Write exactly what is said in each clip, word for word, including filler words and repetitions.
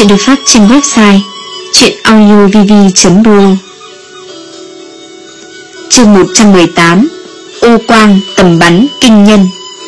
Chuyện được phát trên website truyện audio v v chấm r o. Chương một trăm mười tám. Ô quang tầm bắn kinh nhân.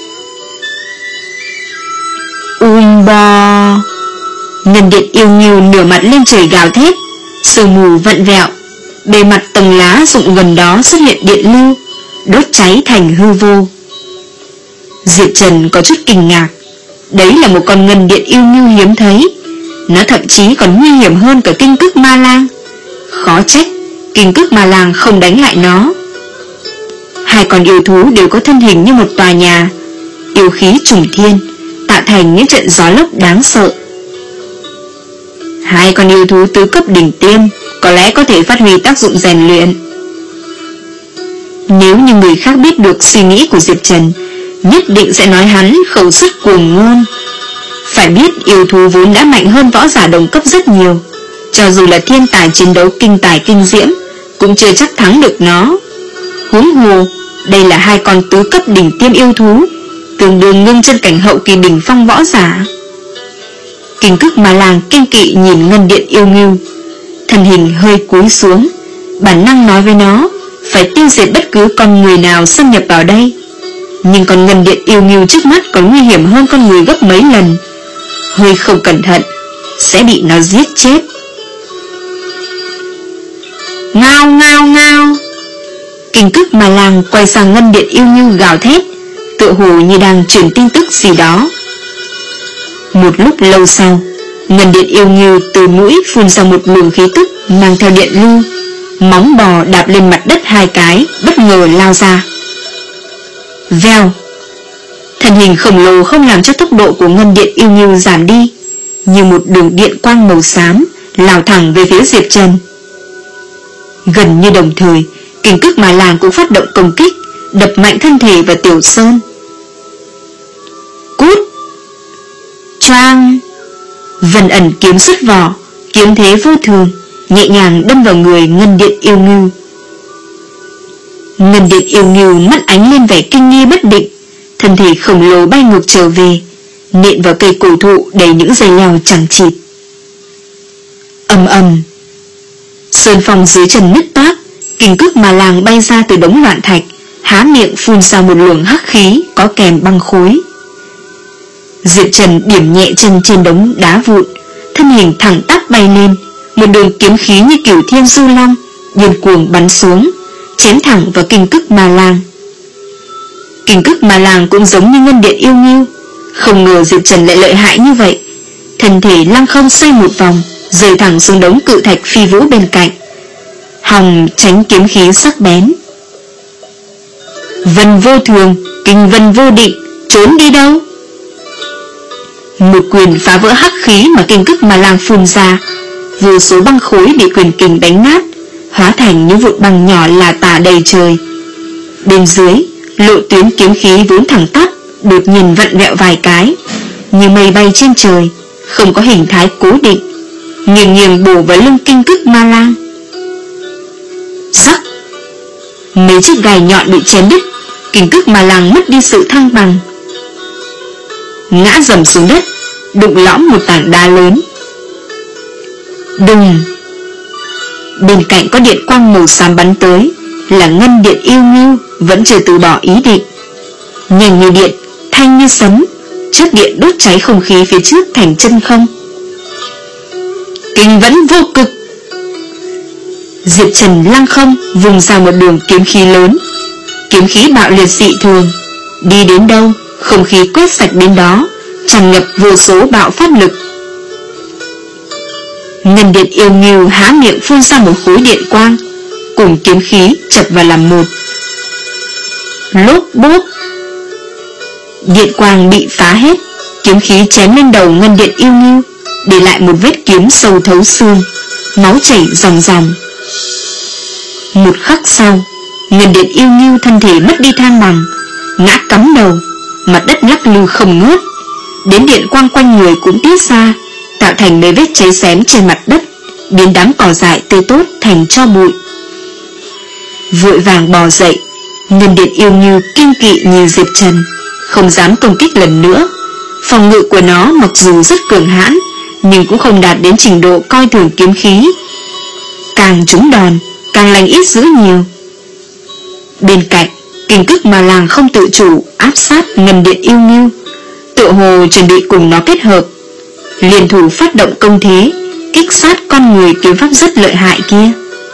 Uinh bo. Ngân điện yêu nghiêu nửa mặt lên trời gào thét, sương mù vặn vẹo, bề mặt tầng lá rụng gần đó xuất hiện điện lưu, đốt cháy thành hư vô. Diệp Trần có chút kinh ngạc. Đấy là một con ngân điện yêu nghiêu hiếm thấy, nó thậm chí còn nguy hiểm hơn cả kinh cức ma lang. Khó trách kinh cức ma lang không đánh lại nó. Hai con yêu thú đều có thân hình như một tòa nhà, yêu khí trùng thiên, tạo thành những trận gió lốc đáng sợ. Hai con yêu thú tứ cấp đỉnh tiêm có lẽ có thể phát huy tác dụng rèn luyện. Nếu như người khác biết được suy nghĩ của Diệp Trần, nhất định sẽ nói hắn khẩu xuất cuồng ngôn. Phải biết yêu thú vốn đã mạnh hơn võ giả đồng cấp rất nhiều, cho dù là thiên tài chiến đấu kinh tài kinh diễm cũng chưa chắc thắng được nó. Huống hồ đây là hai con tứ cấp đỉnh tiêm yêu thú, tương đương ngưng chân cảnh hậu kỳ đỉnh phong võ giả. Kinh cức ma lang kinh kỵ nhìn ngân điện yêu nghiêu, thân hình hơi cúi xuống, bản năng nói với nó phải tiêu diệt bất cứ con người nào xâm nhập vào đây. Nhưng con ngân điện yêu nghiêu trước mắt còn nguy hiểm hơn con người gấp mấy lần, hơi không cẩn thận sẽ bị nó giết chết. Ngao ngao ngao. Kinh cức ma lang quay sang ngân điện yêu nghiêu gào thét, tựa hồ như đang truyền tin tức gì đó. Một lúc lâu sau, ngân điện yêu nghiêu từ mũi phun ra một luồng khí tức mang theo điện lưu, móng bò đạp lên mặt đất hai cái, bất ngờ lao ra. Vèo. Thân hình khổng lồ không làm cho tốc độ của ngân điện yêu nghiêu giảm đi, như một đường điện quang màu xám lao thẳng về phía Diệp Trần. Gần như đồng thời, kinh cức ma lang cũng phát động công kích, đập mạnh thân thể vào Tiểu Sơn. Cút. Choang. Vân ẩn kiếm xuất vỏ, kiếm thế vô thường, nhẹ nhàng đâm vào người ngân điện yêu nghiêu. Ngân điện yêu nghiêu mắt ánh lên vẻ kinh nghi bất định, thân thể khổng lồ bay ngược trở về, nện vào cây cổ thụ đầy những dây leo chẳng chịt. Ầm ầm. Sơn phong dưới chân nứt toác, kinh cức ma lang bay ra từ đống loạn thạch, há miệng phun ra một luồng hắc khí có kèm băng khối. Diệp Trần điểm nhẹ chân trên đống đá vụn, thân hình thẳng tắp bay lên, một đường kiếm khí như cửu thiên du long điên cuồng bắn xuống, chém thẳng vào kinh cức ma lang. Kinh cức ma lang cũng giống như ngân điện yêu nghiêu, không ngờ Diệp Trần lại lợi hại như vậy, thân thể lăng không xoay một vòng, rơi thẳng xuống đống cự thạch phi vũ bên cạnh, hòng tránh kiếm khí sắc bén. Vân vô thường, kinh vân vô định, trốn đi đâu? Một quyền phá vỡ hắc khí mà kinh cức ma lang phun ra, vô số băng khối bị quyền kình đánh nát, hóa thành những vụn băng nhỏ là tả đầy trời. Bên dưới, lộ tuyến kiếm khí vốn thẳng tắp đột nhiên vặn vẹo vài cái, như mây bay trên trời, không có hình thái cố định, nghiêng nghiêng bổ vào lưng kinh cức ma lang. Rắc. Mấy chiếc gai nhọn bị chém đứt, kinh cức ma lang mất đi sự thăng bằng, ngã dầm xuống đất, đụng lõm một tảng đá lớn. Đùng. Bên cạnh có điện quang màu xám bắn tới, là ngân điện yêu nghiêu vẫn chưa từ bỏ ý định. Nhanh như điện, thanh như sấm, chớp điện đốt cháy không khí phía trước thành chân không. Kinh vẫn vô cực. Diệp Trần lăng không vùng ra một đường kiếm khí lớn, kiếm khí bạo liệt dị thường, đi đến đâu không khí quét sạch đến đó, tràn ngập vô số bạo phát lực. Ngân điện yêu nghiêu há miệng phun ra một khối điện quang, cùng kiếm khí chập vào làm một. Lốp bốp. Điện quang bị phá hết, kiếm khí chém lên đầu ngân điện yêu nghiêu, để lại một vết kiếm sâu thấu xương, máu chảy ròng ròng. Một khắc sau, ngân điện yêu nghiêu thân thể mất đi thăng bằng, ngã cắm đầu, mặt đất lắc lư không ngớt, đến điện quang quanh người cũng tiết ra, tạo thành mấy vết cháy xém trên mặt đất, biến đám cỏ dại tươi tốt thành tro bụi. Vội vàng bò dậy, ngân điện yêu nghiêu kinh kỵ nhìn Diệp Trần, không dám công kích lần nữa. Phòng ngự của nó mặc dù rất cường hãn, nhưng cũng không đạt đến trình độ coi thường kiếm khí. Càng trúng đòn, càng lành ít giữ nhiều. Bên cạnh, Kinh Cức Ma Lang không tự chủ áp sát Ngân Điện Yêu Ngưu, tựa hồ chuẩn bị cùng nó kết hợp, liên thủ phát động công thế, kích sát con người kiếm pháp rất lợi hại kia.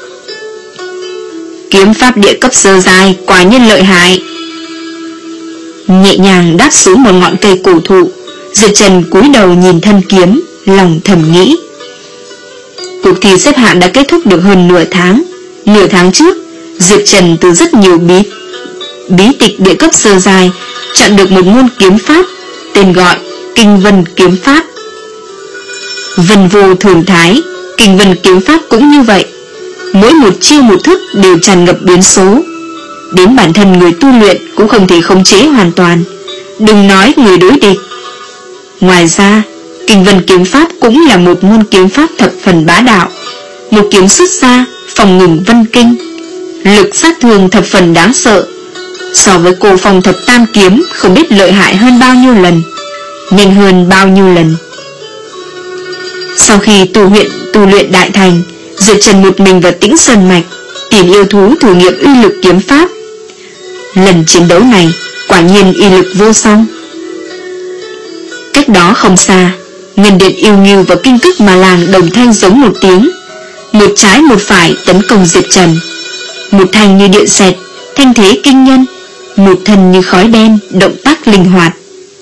Kiếm pháp địa cấp sơ giai quả nhiên lợi hại. Nhẹ nhàng đáp xuống một ngọn cây cổ thụ, Diệp Trần cúi đầu nhìn thân kiếm, lòng thầm nghĩ. Cuộc thi xếp hạng đã kết thúc được hơn nửa tháng. Nửa tháng trước, Diệp Trần từ rất nhiều bí bí tịch địa cấp sơ giai chọn được một môn kiếm pháp tên gọi Kinh Vân Kiếm Pháp. Vân vô thường thái, Kinh Vân Kiếm Pháp cũng như vậy. Mỗi một chiêu một thức đều tràn ngập biến số, đến bản thân người tu luyện cũng không thể khống chế hoàn toàn, đừng nói người đối địch. Ngoài ra, Kinh Vân Kiếm Pháp cũng là một môn kiếm pháp thập phần bá đạo. Một kiếm xuất ra, phòng ngừng vân kinh, lực sát thương thập phần đáng sợ. So với Cô Phong Thập Tam Kiếm không biết lợi hại hơn bao nhiêu lần, nhanh hơn bao nhiêu lần. Sau khi tu luyện tu luyện đại thành, Diệp Trần một mình vào Tĩnh Sơn Mạch tìm yêu thú thử nghiệm uy lực kiếm pháp. Lần chiến đấu này quả nhiên uy lực vô song. Cách đó không xa, Ngân Điện Yêu Ngưu và Kinh Cức Ma Lang đồng thanh giống một tiếng, một trái một phải tấn công Diệp Trần. Một thanh như điện xẹt, thanh thế kinh nhân, một thân như khói đen, động tác linh hoạt.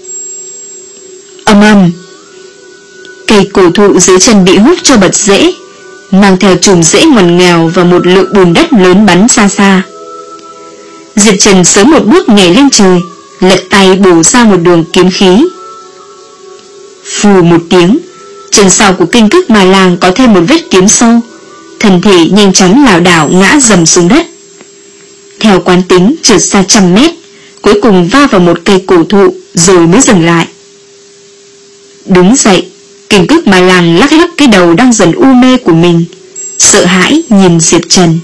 Ầm ầm, cây cổ thụ dưới chân bị hút cho bật rễ, mang theo chùm rễ ngoằn nghèo và một lượng bùn đất lớn bắn xa xa. Diệp Trần sớm một bước nhảy lên trời, lật tay bổ ra một đường kiếm khí. Phù một tiếng, chân sau của Kinh Cức Ma Lang có thêm một vết kiếm sâu, thân thể nhanh chóng lảo đảo ngã dầm xuống đất. Theo quán tính trượt xa trăm mét, cuối cùng va vào một cây cổ thụ rồi mới dừng lại. Đứng dậy, Kinh Cức Ma Lang lắc lắc cái đầu đang dần u mê của mình, sợ hãi nhìn Diệp Trần.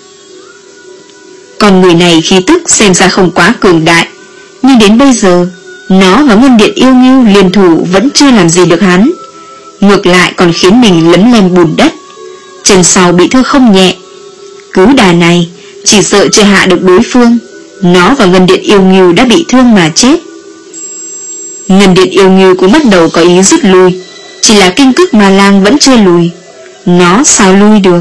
Con người này khí tức xem ra không quá cường đại, nhưng đến bây giờ nó và Ngân Điện Yêu Ngưu liên thủ vẫn chưa làm gì được hắn, ngược lại còn khiến mình lấm lem bùn đất, chân sau bị thương không nhẹ. Cứ đà này, chỉ sợ chưa hạ được đối phương, nó và Ngân Điện Yêu Ngưu đã bị thương mà chết. Ngân Điện Yêu Ngưu cũng bắt đầu có ý rút lui, chỉ là Kinh Cức Ma Lang vẫn chưa lùi, nó sao lui được.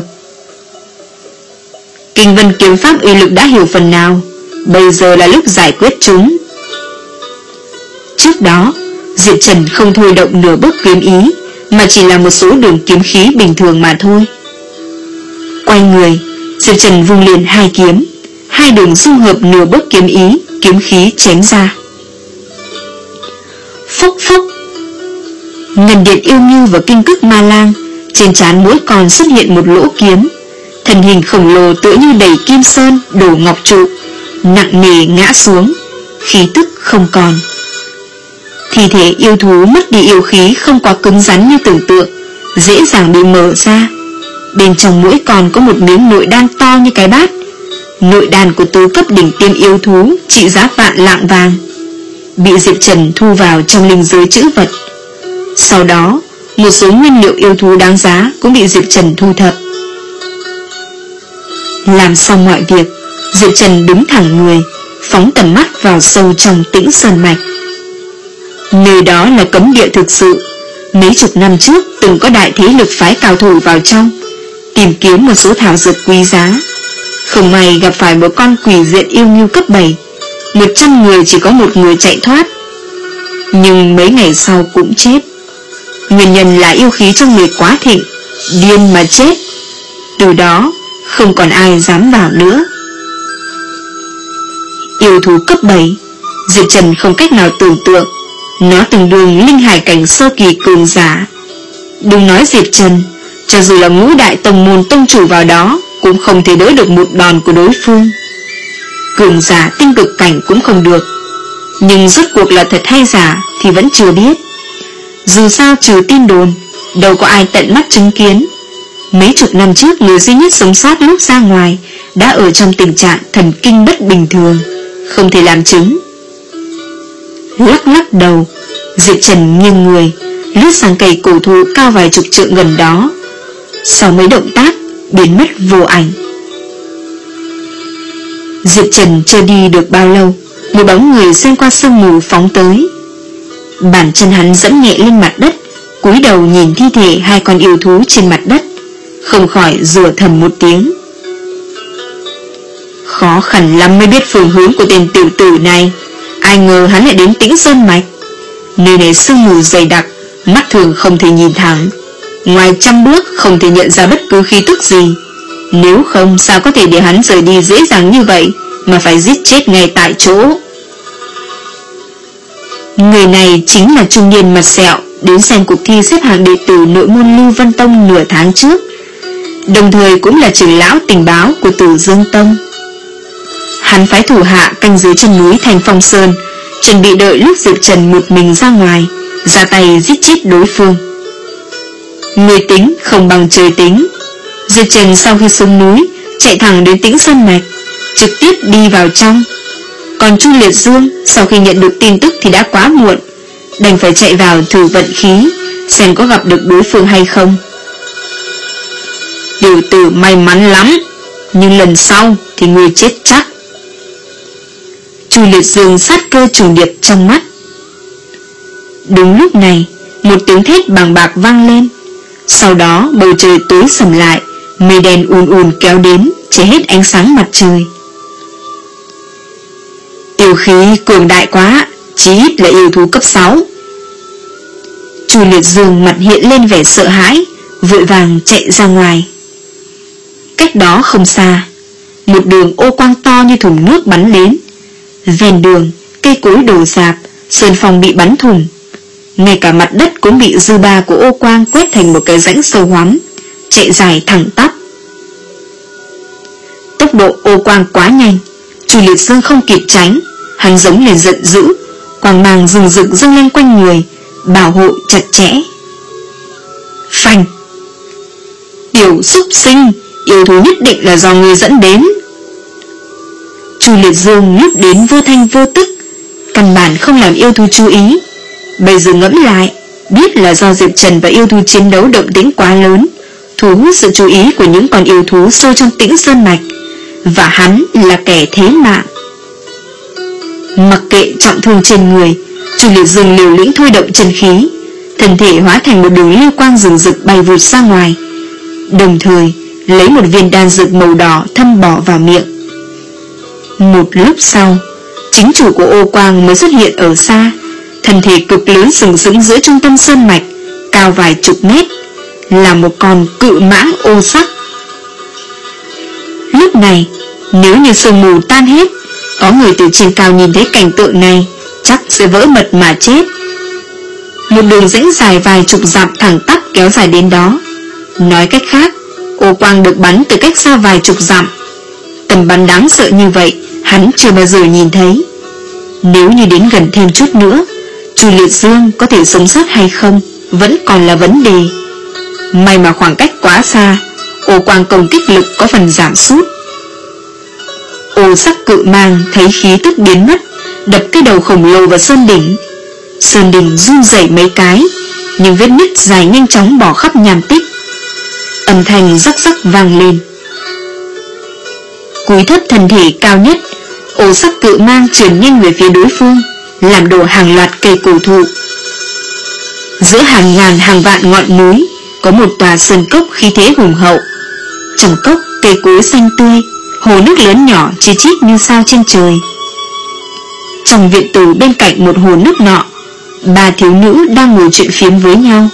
Kinh Vân Kiếm Pháp uy lực đã hiểu phần nào, bây giờ là lúc giải quyết chúng. Trước đó, Diệp Trần không thôi động nửa bước kiếm ý, mà chỉ là một số đường kiếm khí bình thường mà thôi. Quay người, Diệp Trần vung liền hai kiếm, hai đường dung hợp nửa bước kiếm ý, kiếm khí chém ra. Phốc phốc, Ngân Điện Yêu Ngưu và Kinh Cức Ma Lang trên trán mỗi con xuất hiện một lỗ kiếm, thân hình khổng lồ tựa như đầy kim sơn đổ ngọc trụ, nặng nề ngã xuống, khí tức không còn. Thi thể yêu thú mất đi yêu khí không quá cứng rắn như tưởng tượng, dễ dàng bị mở ra. Bên trong mỗi con có một miếng nội đan to như cái bát, nội đan của tứ cấp đỉnh tiêm yêu thú trị giá vạn lạng vàng, bị Diệp Trần thu vào trong linh giới trữ vật. Sau đó, một số nguyên liệu yêu thú đáng giá cũng bị Diệp Trần thu thập. Làm xong mọi việc, Diệp Trần đứng thẳng người, phóng tầm mắt vào sâu trong Tĩnh Sơn Mạch. Nơi đó là cấm địa thực sự. Mấy chục năm trước từng có đại thế lực phái cao thủ vào trong, tìm kiếm một số thảo dược quý giá. Không may gặp phải một con quỷ diện yêu ngưu cấp bảy, một trăm người chỉ có một người chạy thoát, nhưng mấy ngày sau cũng chết. Nguyên nhân là yêu khí trong người quá thịnh, điên mà chết. Từ đó không còn ai dám vào nữa. Yêu thú cấp bảy, Diệp Trần không cách nào tưởng tượng, nó tương đương linh hải cảnh sơ kỳ cường giả. Đừng nói Diệp Trần, cho dù là ngũ đại tông môn tông chủ vào đó cũng không thể đỡ được một đòn của đối phương. Cường giả tinh cực cảnh cũng không được, nhưng rốt cuộc là thật hay giả thì vẫn chưa biết. Dù sao trừ tin đồn, đâu có ai tận mắt chứng kiến. Mấy chục năm trước, người duy nhất sống sót lúc ra ngoài đã ở trong tình trạng thần kinh bất bình thường, không thể làm chứng. Lắc lắc đầu, Diệp Trần nghiêng người, lướt sang cây cổ thụ cao vài chục trượng gần đó. Sau mấy động tác biến mất vô ảnh. Diệp Trần chưa đi được bao lâu, một bóng người xuyên qua sương mù phóng tới. Bàn chân hắn dẫm nhẹ lên mặt đất, cúi đầu nhìn thi thể hai con yêu thú trên mặt đất, không khỏi rủa thầm một tiếng. Khó khăn lắm mới biết phương hướng của tên tiểu tử này. Ai ngờ hắn lại đến Tĩnh Sơn Mạch. Nơi này sương mù dày đặc, mắt thường không thể nhìn thẳng, ngoài trăm bước không thể nhận ra bất cứ khí tức gì. Nếu không sao có thể để hắn rời đi dễ dàng như vậy, mà phải giết chết ngay tại chỗ. Người này chính là trung niên mặt sẹo đến xem cuộc thi xếp hạng đệ tử nội môn Lưu Vân Tông nửa tháng trước, đồng thời cũng là trưởng lão tình báo của Tử Dương Tông. Hắn phái thủ hạ canh dưới chân núi Thành Phong Sơn, chuẩn bị đợi lúc Diệp Trần một mình ra ngoài, ra tay giết chết đối phương. Người tính không bằng trời tính. Diệp Trần sau khi xuống núi chạy thẳng đến Tĩnh Sơn Mạch, trực tiếp đi vào trong. Còn Chu Liệt Dương sau khi nhận được tin tức thì đã quá muộn, đành phải chạy vào thử vận khí, xem có gặp được đối phương hay không. Tiểu tử may mắn lắm, nhưng lần sau thì người chết chắc. Chu Liệt Dương sát cơ trùng điệp trong mắt. Đúng lúc này, một tiếng thét bàng bạc vang lên. Sau đó bầu trời tối sầm lại, mây đen ùn ùn kéo đến, che hết ánh sáng mặt trời. Yêu khí cường đại quá, chí ít là yêu thú cấp sáu. Chu Liệt Dương mặt hiện lên vẻ sợ hãi, vội vàng chạy ra ngoài. Cách đó không xa, một đường ô quang to như thùng nước bắn đến. Ven đường, cây cối đổ rạp, sơn phong bị bắn thủng. Ngay cả mặt đất cũng bị dư ba của ô quang quét thành một cái rãnh sâu hoắm, chạy dài thẳng tắp. Tốc độ ô quang quá nhanh, Chu Liệt Dương không kịp tránh. Hắn giống lên giận dữ, quang mang rừng rực dâng lên quanh người, bảo hộ chặt chẽ. Phanh! Tiểu súc sinh, yêu thú nhất định là do người dẫn đến. Chu Liệt Dương lúc đến vô thanh vô tức, căn bản không làm yêu thú chú ý. Bây giờ ngẫm lại, biết là do Diệp Trần và yêu thú chiến đấu động tĩnh quá lớn, thu hút sự chú ý của những con yêu thú sâu trong Tĩnh Sơn Mạch, và hắn là kẻ thế mạng. Mặc kệ trọng thương trên người, Chu Liệt Dương liều lĩnh thôi động chân khí, thân thể hóa thành một đường lưu quang rừng rực bay vụt ra ngoài, đồng thời lấy một viên đan dược màu đỏ thâm bỏ vào miệng. Một lúc sau, chính chủ của ô quang mới xuất hiện ở xa, thân thể cực lớn sừng sững giữa trung tâm sơn mạch, cao vài chục mét, là một con cự mãng ô sắc. Lúc này, nếu như sương mù tan hết, có người từ trên cao nhìn thấy cảnh tượng này, chắc sẽ vỡ mật mà chết. Một đường rãnh dài vài chục dặm thẳng tắp kéo dài đến đó. Nói cách khác, ô quang được bắn từ cách xa vài chục dặm. Tầm bắn đáng sợ như vậy, hắn chưa bao giờ nhìn thấy. Nếu như đến gần thêm chút nữa, Chu Liệt Dương có thể sống sót hay không vẫn còn là vấn đề. May mà khoảng cách quá xa, ô quang công kích lực có phần giảm sút. Ô sắc cự mang thấy khí tức biến mất, đập cái đầu khổng lồ vào sơn đỉnh. Sơn đỉnh run rẩy mấy cái, nhưng vết nứt dài nhanh chóng bỏ khắp nham tích. Âm thanh rắc rắc vang lên. Cúi thấp thân thể cao nhất, ô sắc cự mang trườn nhanh về phía đối phương, làm đổ hàng loạt cây cổ thụ. Giữa hàng ngàn hàng vạn ngọn núi có một tòa sơn cốc khí thế hùng hậu. Trong cốc cây cối xanh tươi, hồ nước lớn nhỏ chi chít như sao trên trời. Trong viện tử bên cạnh một hồ nước nọ, ba thiếu nữ đang ngồi chuyện phiếm với nhau.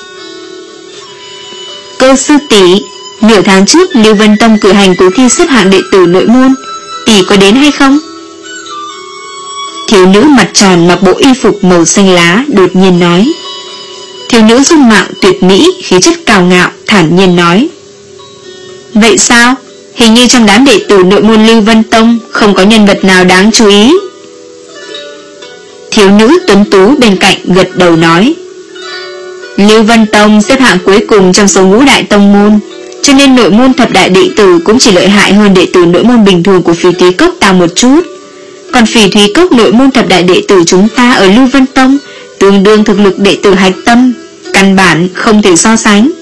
Cô sư tỷ, nửa tháng trước Lưu Vân Tông cử hành cuộc thi xếp hạng đệ tử nội môn, tỷ có đến hay không? Thiếu nữ mặt tròn mặc bộ y phục màu xanh lá đột nhiên nói. Thiếu nữ dung mạo tuyệt mỹ, khí chất cao ngạo, thản nhiên nói. Vậy sao? Hình như trong đám đệ tử nội môn Lưu Vân Tông không có nhân vật nào đáng chú ý. Thiếu nữ tuấn tú bên cạnh gật đầu nói. Lưu Vân Tông xếp hạng cuối cùng trong số ngũ đại tông môn, cho nên nội môn thập đại đệ tử cũng chỉ lợi hại hơn đệ tử nội môn bình thường của Phỉ Thúy Cốc ta một chút. Còn Phỉ Thúy Cốc nội môn thập đại đệ tử chúng ta ở Lưu Vân Tông tương đương thực lực đệ tử hạch tâm, căn bản không thể so sánh.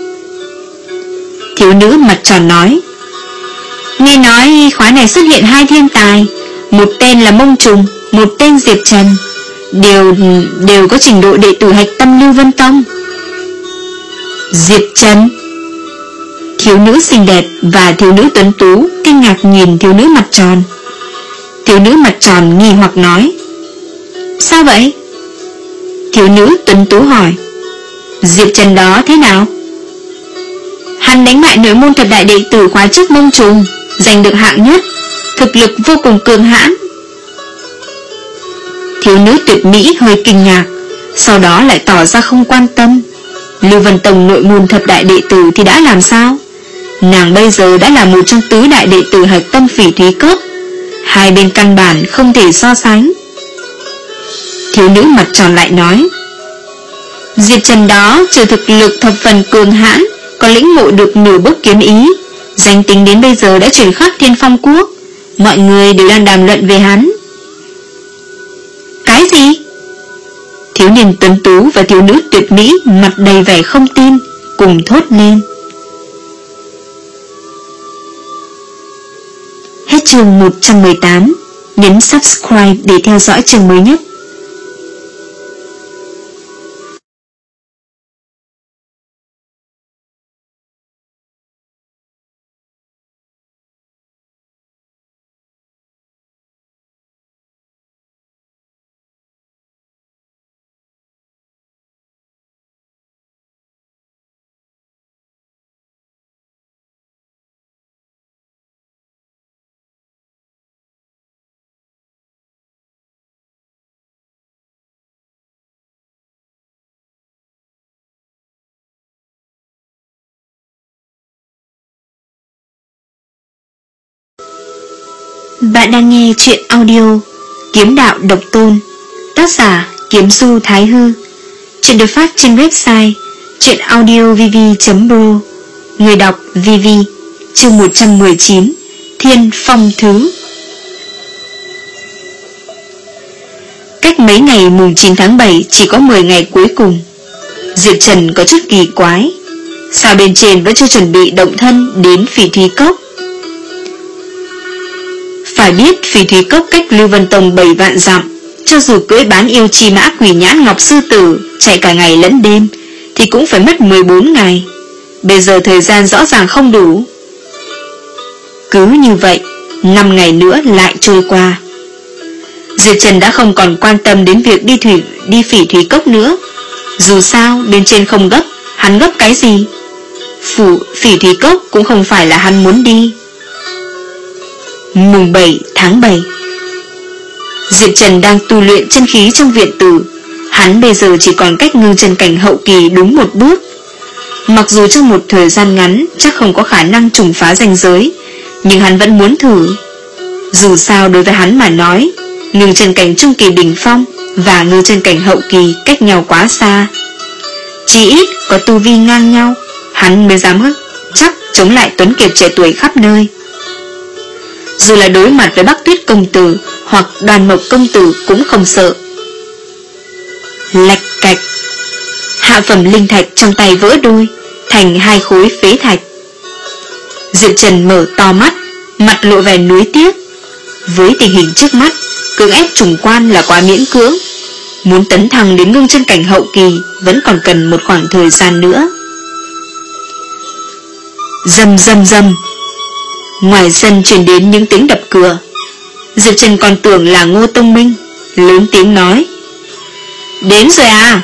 Thiếu nữ mặt tròn nói, nghe nói khóa này xuất hiện hai thiên tài, một tên là Mông Trùng, một tên Diệp Trần, đều đều có trình độ đệ tử hạch tâm Lưu Vân Tông. Diệp Trần? Thiếu nữ xinh đẹp và thiếu nữ tuấn tú kinh ngạc nhìn thiếu nữ mặt tròn. Thiếu nữ mặt tròn nghi hoặc nói, sao vậy? Thiếu nữ tuấn tú hỏi, Diệp Trần đó thế nào? Hắn đánh bại nội môn thập đại đệ tử khóa trước Mông Trùng, giành được hạng nhất, thực lực vô cùng cường hãn. Thiếu nữ tuyệt mỹ hơi kinh ngạc, sau đó lại tỏ ra không quan tâm. Lưu Vân Tông nội môn thập đại đệ tử thì đã làm sao? Nàng bây giờ đã là một trong tứ đại đệ tử hạch tâm Phỉ Thúy Cốc, hai bên căn bản không thể so sánh. Thiếu nữ mặt tròn lại nói, Diệp Trần đó trừ thực lực thập phần cường hãn, còn lĩnh ngộ được nửa bước kiếm ý, danh tính đến bây giờ đã chuyển khắp Thiên Phong Quốc, mọi người đều đang đàm luận về hắn. Cái gì? Thiếu niên tuấn tú và thiếu nữ tuyệt mỹ mặt đầy vẻ không tin, cùng thốt lên. Hết chương một trăm mười tám, nhấn subscribe để theo dõi chương mới nhất. Bạn đang nghe chuyện audio Kiếm Đạo Độc Tôn, tác giả Kiếm Du Thái Hư. Chuyện được phát trên website chuyenaudiovv chấm pro. Người đọc Vivi. Chương một trăm mười chín, Thiên Phong Thứ. Cách mấy ngày mùng chín tháng bảy chỉ có mười ngày cuối cùng. Diệp Trần có chút kỳ quái, sao bên trên vẫn chưa chuẩn bị động thân đến Phỉ Thúy Cốc? Phải biết Phỉ Thúy Cốc cách Lưu Vân Tông bảy vạn dặm, cho dù cưỡi bán yêu chi mã Quỷ Nhãn Ngọc Sư Tử chạy cả ngày lẫn đêm thì cũng phải mất mười bốn ngày. Bây giờ thời gian rõ ràng không đủ. Cứ như vậy, năm ngày nữa lại trôi qua. Diệp Trần đã không còn quan tâm đến việc đi thủy đi Phỉ Thúy Cốc nữa. Dù sao bên trên không gấp, hắn gấp cái gì? Phủ Phỉ Thúy Cốc cũng không phải là hắn muốn đi. Mùng bảy tháng bảy, Diệp Trần đang tu luyện chân khí trong viện tử. Hắn bây giờ chỉ còn cách ngưng chân cảnh hậu kỳ đúng một bước. Mặc dù trong một thời gian ngắn chắc không có khả năng trùng phá ranh giới, nhưng hắn vẫn muốn thử. Dù sao đối với hắn mà nói, ngưng chân cảnh trung kỳ đỉnh phong và ngưng chân cảnh hậu kỳ cách nhau quá xa. Chỉ ít có tu vi ngang nhau, hắn mới dám hức chắc chống lại Tuấn Kiệt trẻ tuổi khắp nơi. Dù là đối mặt với Bắc Tuyết công tử hoặc Đoàn Mộc công tử cũng không sợ. Lạch cạch, hạ phẩm linh thạch trong tay vỡ đôi thành hai khối phế thạch. Diệp Trần mở to mắt, mặt lộ vẻ nuối tiếc. Với tình hình trước mắt, cưỡng ép trùng quan là quá miễn cưỡng. Muốn tấn thăng đến ngưng chân cảnh hậu kỳ vẫn còn cần một khoảng thời gian nữa. Rầm rầm rầm, ngoài sân truyền đến những tiếng đập cửa. Diệp Trần còn tưởng là Ngô Tông Minh, lớn tiếng nói: "Đến rồi à?"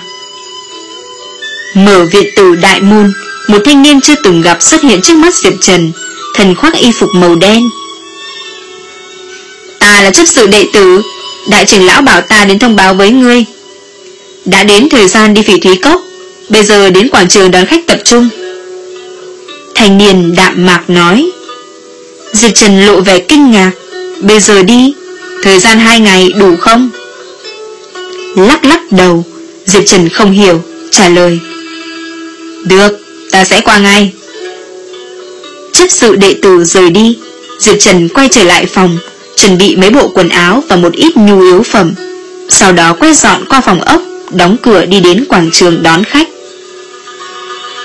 Mở viện tử đại môn, một thanh niên chưa từng gặp xuất hiện trước mắt Diệp Trần, thân khoác y phục màu đen. "Ta là chấp sự đệ tử, đại trưởng lão bảo ta đến thông báo với ngươi. Đã đến thời gian đi Phỉ Thúy Cốc, bây giờ đến quảng trường đón khách tập trung." Thanh niên đạm mạc nói. Diệp Trần lộ vẻ kinh ngạc: "Bây giờ đi, thời gian hai ngày đủ không?" Lắc lắc đầu, Diệp Trần không hiểu, trả lời: "Được, ta sẽ qua ngay." Chấp sự đệ tử rời đi, Diệp Trần quay trở lại phòng, chuẩn bị mấy bộ quần áo và một ít nhu yếu phẩm, sau đó quét dọn qua phòng ốc, đóng cửa đi đến quảng trường đón khách.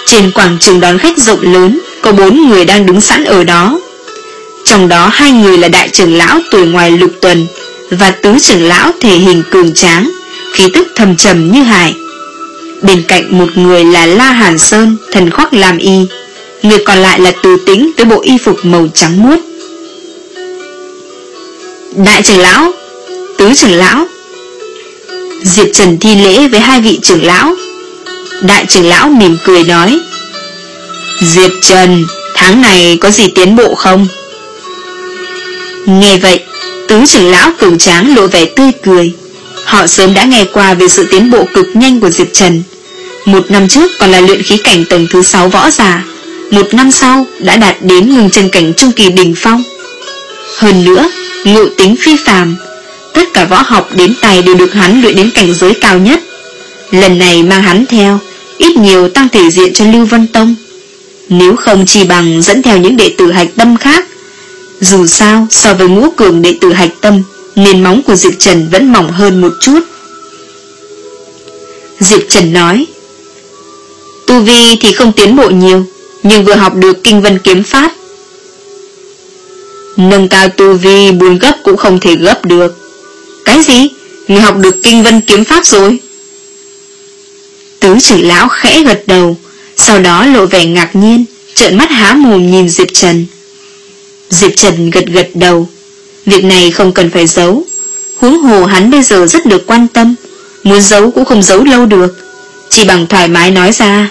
Trên quảng trường đón khách rộng lớn có bốn người đang đứng sẵn ở đó. Trong đó hai người là đại trưởng lão tuổi ngoài lục tuần và tứ trưởng lão thể hình cường tráng, khí tức thầm trầm như hải. Bên cạnh một người là La Hàn Sơn, thần khoác lam y, người còn lại là Từ Tĩnh với bộ y phục màu trắng muốt. Đại trưởng lão, tứ trưởng lão. Diệp Trần thi lễ với hai vị trưởng lão. Đại trưởng lão mỉm cười nói: Diệp Trần, tháng này có gì tiến bộ không? Nghe vậy, tứ trưởng lão cường tráng lộ vẻ tươi cười. Họ sớm đã nghe qua về sự tiến bộ cực nhanh của Diệp Trần. Một năm trước còn là luyện khí cảnh tầng thứ sáu võ giả, một năm sau đã đạt đến ngưng chân cảnh trung kỳ đỉnh phong. Hơn nữa, ngộ tính phi phàm, tất cả võ học đến tay đều được hắn luyện đến cảnh giới cao nhất. Lần này mang hắn theo, ít nhiều tăng thể diện cho Lưu Vân Tông. Nếu không chỉ bằng dẫn theo những đệ tử hạch tâm khác. Dù sao, so với ngũ cường đệ tử hạch tâm, nền móng của Diệp Trần vẫn mỏng hơn một chút. Diệp Trần nói: Tu vi thì không tiến bộ nhiều, nhưng vừa học được Kinh Vân kiếm pháp. Nâng cao tu vi buồn gấp cũng không thể gấp được. Cái gì? Người học được Kinh Vân kiếm pháp rồi? Tứ trưởng lão khẽ gật đầu, sau đó lộ vẻ ngạc nhiên, trợn mắt há mồm nhìn Diệp Trần. Diệp Trần gật gật đầu. Việc này không cần phải giấu, huống hồ hắn bây giờ rất được quan tâm, muốn giấu cũng không giấu lâu được, chỉ bằng thoải mái nói ra.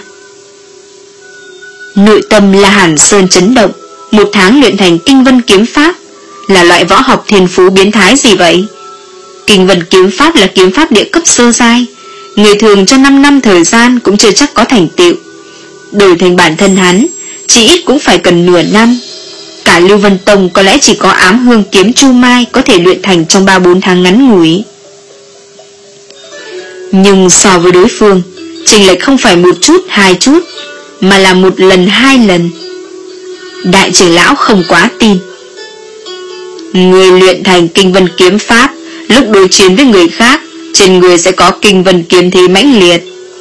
Nội tâm La Hàn Sơn chấn động. Một tháng luyện thành Kinh Vân kiếm pháp là loại võ học thiên phú biến thái gì vậy? Kinh Vân kiếm pháp là kiếm pháp địa cấp sơ giai, người thường cho năm năm thời gian cũng chưa chắc có thành tựu. Đổi thành bản thân hắn, chỉ ít cũng phải cần nửa năm. Cả Lưu Vân Tông có lẽ chỉ có Ám Hương kiếm Chu Mai có thể luyện thành trong ba bốn tháng ngắn ngủi. Nhưng so với đối phương, chênh lệch không phải một chút hai chút, mà là một lần hai lần. Đại trưởng lão không quá tin. Người luyện thành Kinh Vân kiếm pháp, lúc đối chiến với người khác, trên người sẽ có Kinh Vân kiếm thế mãnh liệt.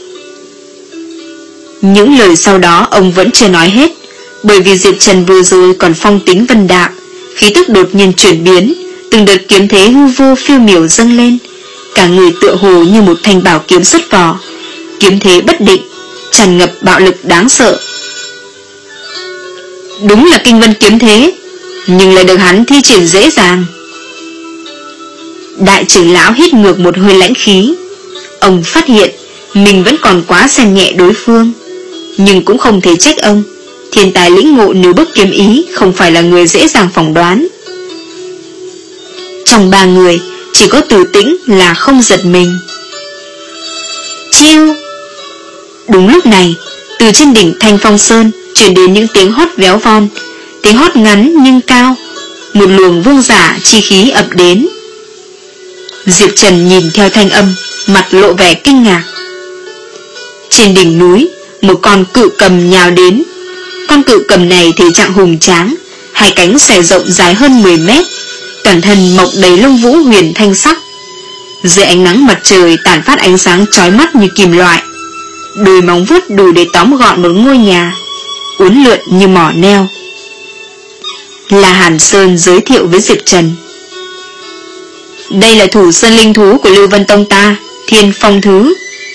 Những lời sau đó ông vẫn chưa nói hết, bởi vì Diệp Trần vừa rồi còn phong tính vân đạm, khí tức đột nhiên chuyển biến, từng đợt kiếm thế hư vô phiêu miểu dâng lên, cả người tựa hồ như một thanh bảo kiếm xuất vỏ, kiếm thế bất định, tràn ngập bạo lực đáng sợ. Đúng là Kinh Vân kiếm thế, nhưng lại được hắn thi triển dễ dàng. Đại trưởng lão hít ngược một hơi lãnh khí. Ông phát hiện mình vẫn còn quá xem nhẹ đối phương, nhưng cũng không thể trách ông. Thiên tài lĩnh ngộ nếu bước kiếm ý không phải là người dễ dàng phỏng đoán. Trong ba người, chỉ có Từ Tĩnh là không giật mình. Chiêu! Đúng lúc này, từ trên đỉnh Thanh Phong Sơn truyền đến những tiếng hót véo von, tiếng hót ngắn nhưng cao. Một luồng vương giả chi khí ập đến. Diệp Trần nhìn theo thanh âm, mặt lộ vẻ kinh ngạc. Trên đỉnh núi, một con cự cầm nhào đến. Con cự cầm này thể trạng hùng tráng, hai cánh xòe rộng dài hơn mười mét, toàn thân mọc đầy lông vũ huyền thanh sắc. Dưới ánh nắng mặt trời tản phát ánh sáng chói mắt như kim loại. Đôi móng vuốt đủ để tóm gọn một ngôi nhà, uốn lượn như mỏ neo. La Hàn Sơn giới thiệu với Diệp Trần: Đây là thủ sơn linh thú của Lưu Vân Tông ta, Thiên Phong Thứ.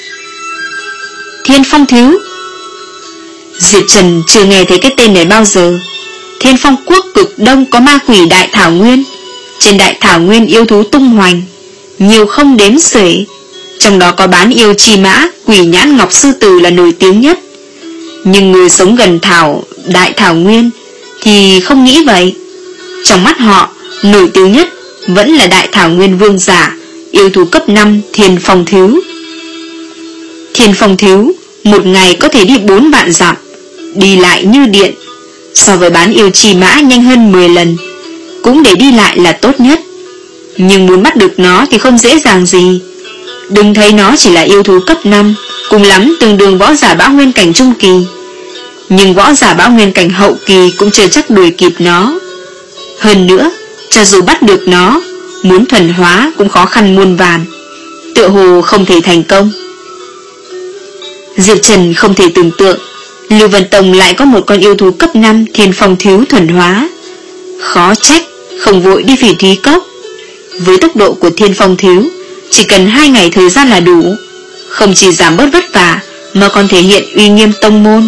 Thiên Phong Thứ? Diệp Trần chưa nghe thấy cái tên này bao giờ. Thiên Phong quốc cực đông có ma quỷ đại thảo nguyên. Trên đại thảo nguyên yêu thú tung hoành, nhiều không đếm xuể. Trong đó có bán yêu chi mã, quỷ nhãn ngọc sư tử là nổi tiếng nhất. Nhưng người sống gần thảo đại thảo nguyên thì không nghĩ vậy. Trong mắt họ, nổi tiếng nhất vẫn là đại thảo nguyên vương giả, yêu thú cấp năm Thiên Phong Thiếu. Thiên Phong Thiếu một ngày có thể đi bốn vạn dặm, đi lại như điện. So với bán yêu chi mã nhanh hơn mười lần, cũng để đi lại là tốt nhất. Nhưng muốn bắt được nó thì không dễ dàng gì. Đừng thấy nó chỉ là yêu thú cấp năm, cùng lắm tương đương võ giả bão nguyên cảnh trung kỳ. Nhưng võ giả bão nguyên cảnh hậu kỳ cũng chưa chắc đuổi kịp nó. Hơn nữa, cho dù bắt được nó, muốn thuần hóa cũng khó khăn muôn vàn, tựa hồ không thể thành công. Diệp Trần không thể tưởng tượng Lưu Vân Tông lại có một con yêu thú cấp năm Thiên Phong Thiếu thuần hóa. Khó trách không vội đi Phỉ Thúy Cốc. Với tốc độ của Thiên Phong Thiếu, chỉ cần hai ngày thời gian là đủ. Không chỉ giảm bớt vất vả, mà còn thể hiện uy nghiêm tông môn.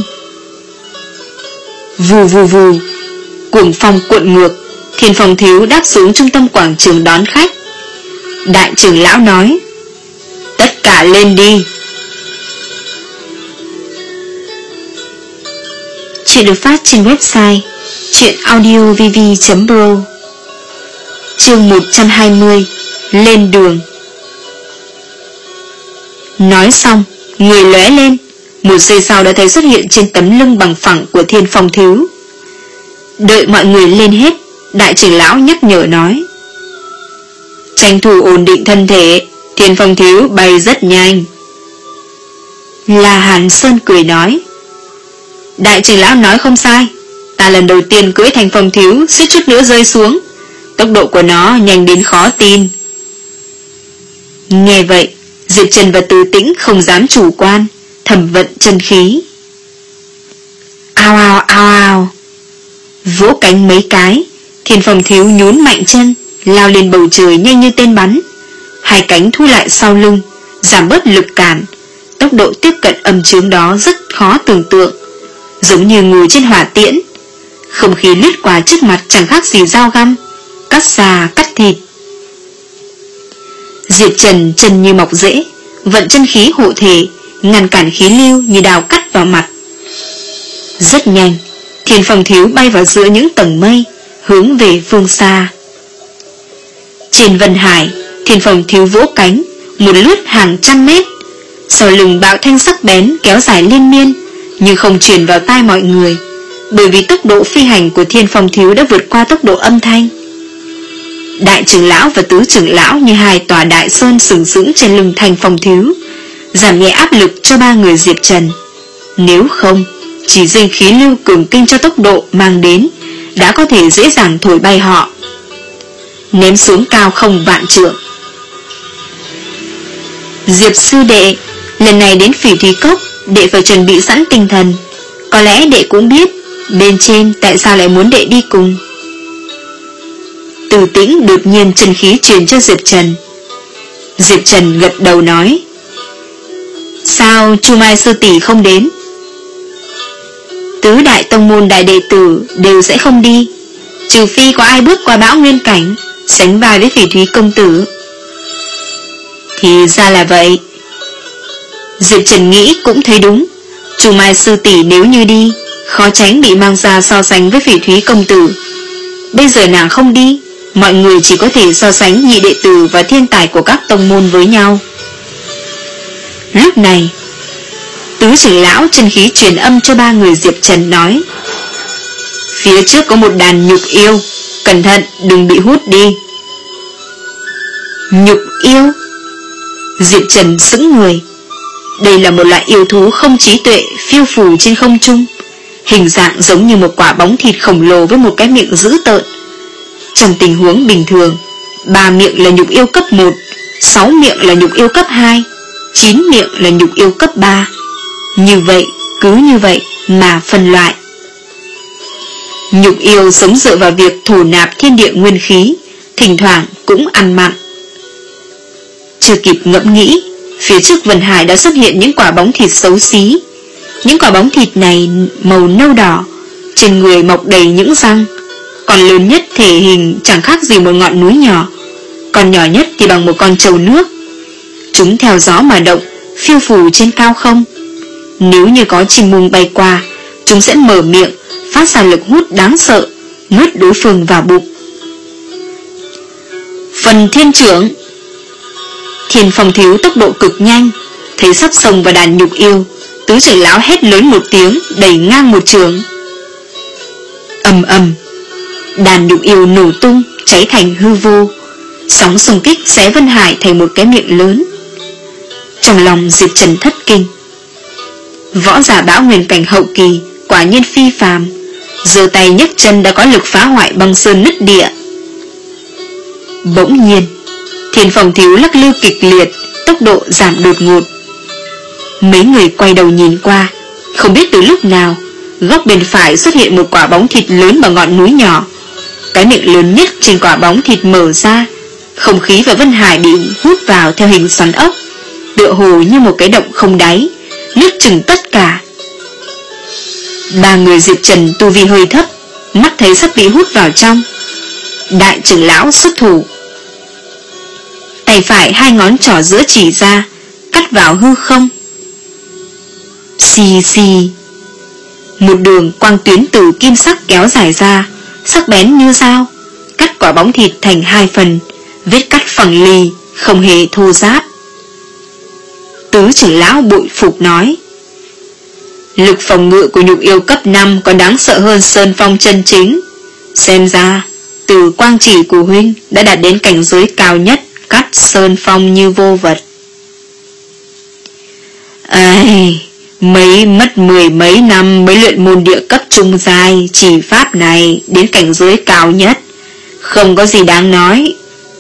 Vù vù vù, cuồng phong cuộn ngược, Thiên Phong Thiếu đáp xuống trung tâm quảng trường đón khách. Đại trưởng lão nói: tất cả lên đi. Chuyện được phát trên website truyện audio v v chấm pro. Chương một trăm hai mươi. Lên đường. Nói xong, người lóe lên, một giây sau đã thấy xuất hiện trên tấm lưng bằng phẳng của Thiên Phong Thiếu. Đợi mọi người lên hết, đại trưởng lão nhắc nhở nói: tranh thủ ổn định thân thể, Thiên Phong Thiếu bay rất nhanh. La Hàn Sơn cười nói: đại trưởng lão nói không sai, ta lần đầu tiên cưỡi Thiên Phong Thiếu suýt chút nữa rơi xuống, tốc độ của nó nhanh đến khó tin. Nghe vậy, Diệp Trần và Từ Tĩnh không dám chủ quan, thầm vận chân khí. Ao ao ao ao, vỗ cánh mấy cái, Thiên Phong Thiếu nhún mạnh chân, lao lên bầu trời nhanh như tên bắn. Hai cánh thu lại sau lưng, giảm bớt lực cản. Tốc độ tiếp cận âm chướng đó rất khó tưởng tượng, giống như ngồi trên hỏa tiễn. Không khí lướt qua trước mặt chẳng khác gì dao găm, cắt da cắt thịt. Diệp Trần chân như mọc rễ, vận chân khí hộ thể, ngăn cản khí lưu như đào cắt vào mặt. Rất nhanh, Thiên Phong Thiếu bay vào giữa những tầng mây, hướng về phương xa. Trên Vân Hải, Thiên Phong Thiếu vỗ cánh, một lướt hàng trăm mét, sau lưng bạo thanh sắc bén kéo dài liên miên, nhưng không truyền vào tai mọi người, bởi vì tốc độ phi hành của Thiên Phong Thiếu đã vượt qua tốc độ âm thanh. Đại trưởng lão và tứ trưởng lão như hai tòa đại sơn sừng sững trên lưng Thiên Phong Thiếu, giảm nhẹ áp lực cho ba người Diệp Trần. Nếu không, chỉ riêng khí lưu cường kinh cho tốc độ mang đến đã có thể dễ dàng thổi bay họ, ném xuống cao không vạn trượng. Diệp sư đệ, lần này đến Phỉ Thúy Cốc, đệ phải chuẩn bị sẵn tinh thần. Có lẽ đệ cũng biết bên trên tại sao lại muốn đệ đi cùng. Từ Tĩnh đột nhiên chân khí truyền cho Diệp Trần. Diệp Trần gật đầu nói: sao Chu Mai sư tỷ không đến? Tứ đại tông môn đại đệ tử đều sẽ không đi, trừ phi có ai bước qua bão nguyên cảnh, sánh vai với Phỉ Thúy công tử. Thì ra là vậy. Diệp Trần nghĩ cũng thấy đúng. Chu Mai sư tỷ nếu như đi, khó tránh bị mang ra so sánh với Phỉ Thúy công tử. Bây giờ nàng không đi, mọi người chỉ có thể so sánh nhị đệ tử và thiên tài của các tông môn với nhau. Lúc này, tứ trưởng lão chân khí truyền âm cho ba người Diệp Trần nói: phía trước có một đàn nhục yêu, cẩn thận đừng bị hút đi. Nhục yêu? Diệp Trần sững người. Đây là một loại yêu thú không trí tuệ, phiêu phù trên không trung, hình dạng giống như một quả bóng thịt khổng lồ với một cái miệng dữ tợn. Trong tình huống bình thường, ba miệng là nhục yêu cấp một, sáu miệng là nhục yêu cấp hai, chín miệng là nhục yêu cấp ba. Như vậy, cứ như vậy mà phân loại. Nhục yêu sống dựa vào việc thổ nạp thiên địa nguyên khí, thỉnh thoảng cũng ăn mặn. Chưa kịp ngẫm nghĩ, phía trước Vân Hải đã xuất hiện những quả bóng thịt xấu xí. Những quả bóng thịt này màu nâu đỏ, trên người mọc đầy những răng, còn lớn nhất thể hình chẳng khác gì một ngọn núi nhỏ, còn nhỏ nhất thì bằng một con trâu nước. Chúng theo gió mà động, phiêu phù trên cao không. Nếu như có chim mung bay qua, chúng sẽ mở miệng, phát ra lực hút đáng sợ, nuốt đối phương vào bụng. Phần thiên trưởng. Thiên Phong Thiếu tốc độ cực nhanh, thấy sắp xông vào đàn nhục yêu, tứ trưởng lão hét lớn một tiếng, đẩy ngang một trường. Ầm ầm, đàn nhục yêu nổ tung, cháy thành hư vô, sóng xung kích xé Vân Hải thành một cái miệng lớn. Trong lòng Diệp Trần thất kinh. Võ giả bão nguyên cảnh hậu kỳ quả nhiên phi phàm, giơ tay nhấc chân đã có lực phá hoại băng sơn nứt địa. Bỗng nhiên, Thiên Phong Thiếu lắc lư kịch liệt, tốc độ giảm đột ngột. Mấy người quay đầu nhìn qua, Không biết từ lúc nào, góc bên phải xuất hiện một quả bóng thịt lớn bằng ngọn núi nhỏ. Cái miệng lớn nhất trên quả bóng thịt mở ra, không khí và Vân Hải bị hút vào theo hình xoắn ốc, tựa hồ như một cái động không đáy, nuốt chửng tất cả. Ba người Diệp Trần tu vi hơi thấp, mắt thấy sắp bị hút vào trong. Đại trưởng lão xuất thủ, tay phải hai ngón trỏ giữa chỉ ra, cắt vào hư không. Xì xì, một đường quang tuyến từ kim sắc kéo dài ra, sắc bén như dao, cắt quả bóng thịt thành hai phần, vết cắt phẳng lì, không hề thô ráp. Tứ trưởng lão bội phục nói: lực phòng ngự của nhục yêu cấp năm còn đáng sợ hơn sơn phong chân chính. Xem ra từ quang chỉ của huynh đã đạt đến cảnh giới cao nhất, cắt sơn phong như vô vật. Ai, mấy mất mười mấy năm mới luyện môn địa cấp trung giai chỉ pháp này đến cảnh giới cao nhất, không có gì đáng nói.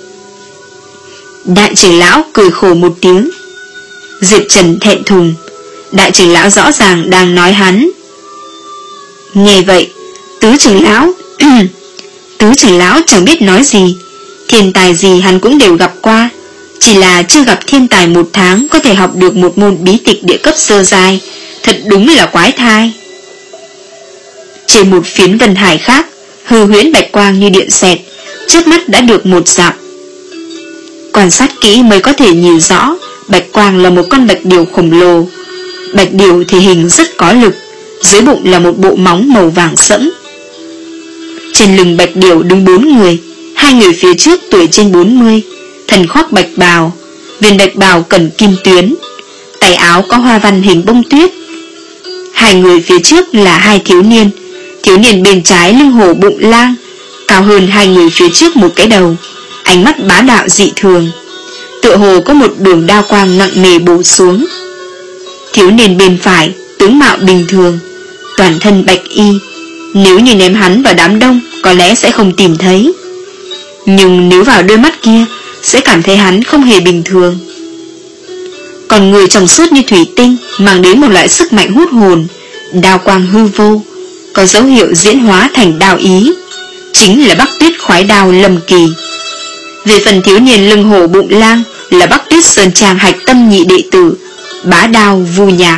Đại trưởng lão cười khổ một tiếng. Diệp Trần thẹn thùng, đại trưởng lão rõ ràng đang nói hắn. Nghe vậy, tứ trưởng lão tứ trưởng lão chẳng biết nói gì. Thiên tài gì hắn cũng đều gặp qua, chỉ là chưa gặp thiên tài một tháng có thể học được một môn bí tịch địa cấp sơ giai, thật đúng là quái thai. Trên một phiến Vân Hải khác, hư huyễn bạch quang như điện xẹt, trước mắt đã được một dặm. Quan sát kỹ mới có thể nhìn rõ, bạch quang là một con bạch điểu khổng lồ. Bạch điểu thì hình rất có lực, dưới bụng là một bộ móng màu vàng sẫm. Trên lưng bạch điểu đứng bốn người, hai người phía trước tuổi trên bốn mươi, thần khoác bạch bào, viền bạch bào cẩn kim tuyến, tay áo có hoa văn hình bông tuyết. Hai người phía trước là hai thiếu niên, thiếu niên bên trái lưng hổ bụng lang, cao hơn hai người phía trước một cái đầu, ánh mắt bá đạo dị thường, tựa hồ có một đường đao quang nặng nề bổ xuống. Thiếu niên bên phải tướng mạo bình thường, toàn thân bạch y, nếu như ném hắn vào đám đông có lẽ sẽ không tìm thấy, nhưng nếu vào đôi mắt kia sẽ cảm thấy hắn không hề bình thường. Còn người trong suốt như thủy tinh, mang đến một loại sức mạnh hút hồn, đao quang hư vô, có dấu hiệu diễn hóa thành đao ý, chính là Bắc Tuyết khoái đao Lâm Kỳ. Về phần thiếu niên lưng hổ bụng lang là Bắc Tuyết Sơn Trang hạch tâm nhị đệ tử, bá đao Vu Nhạc.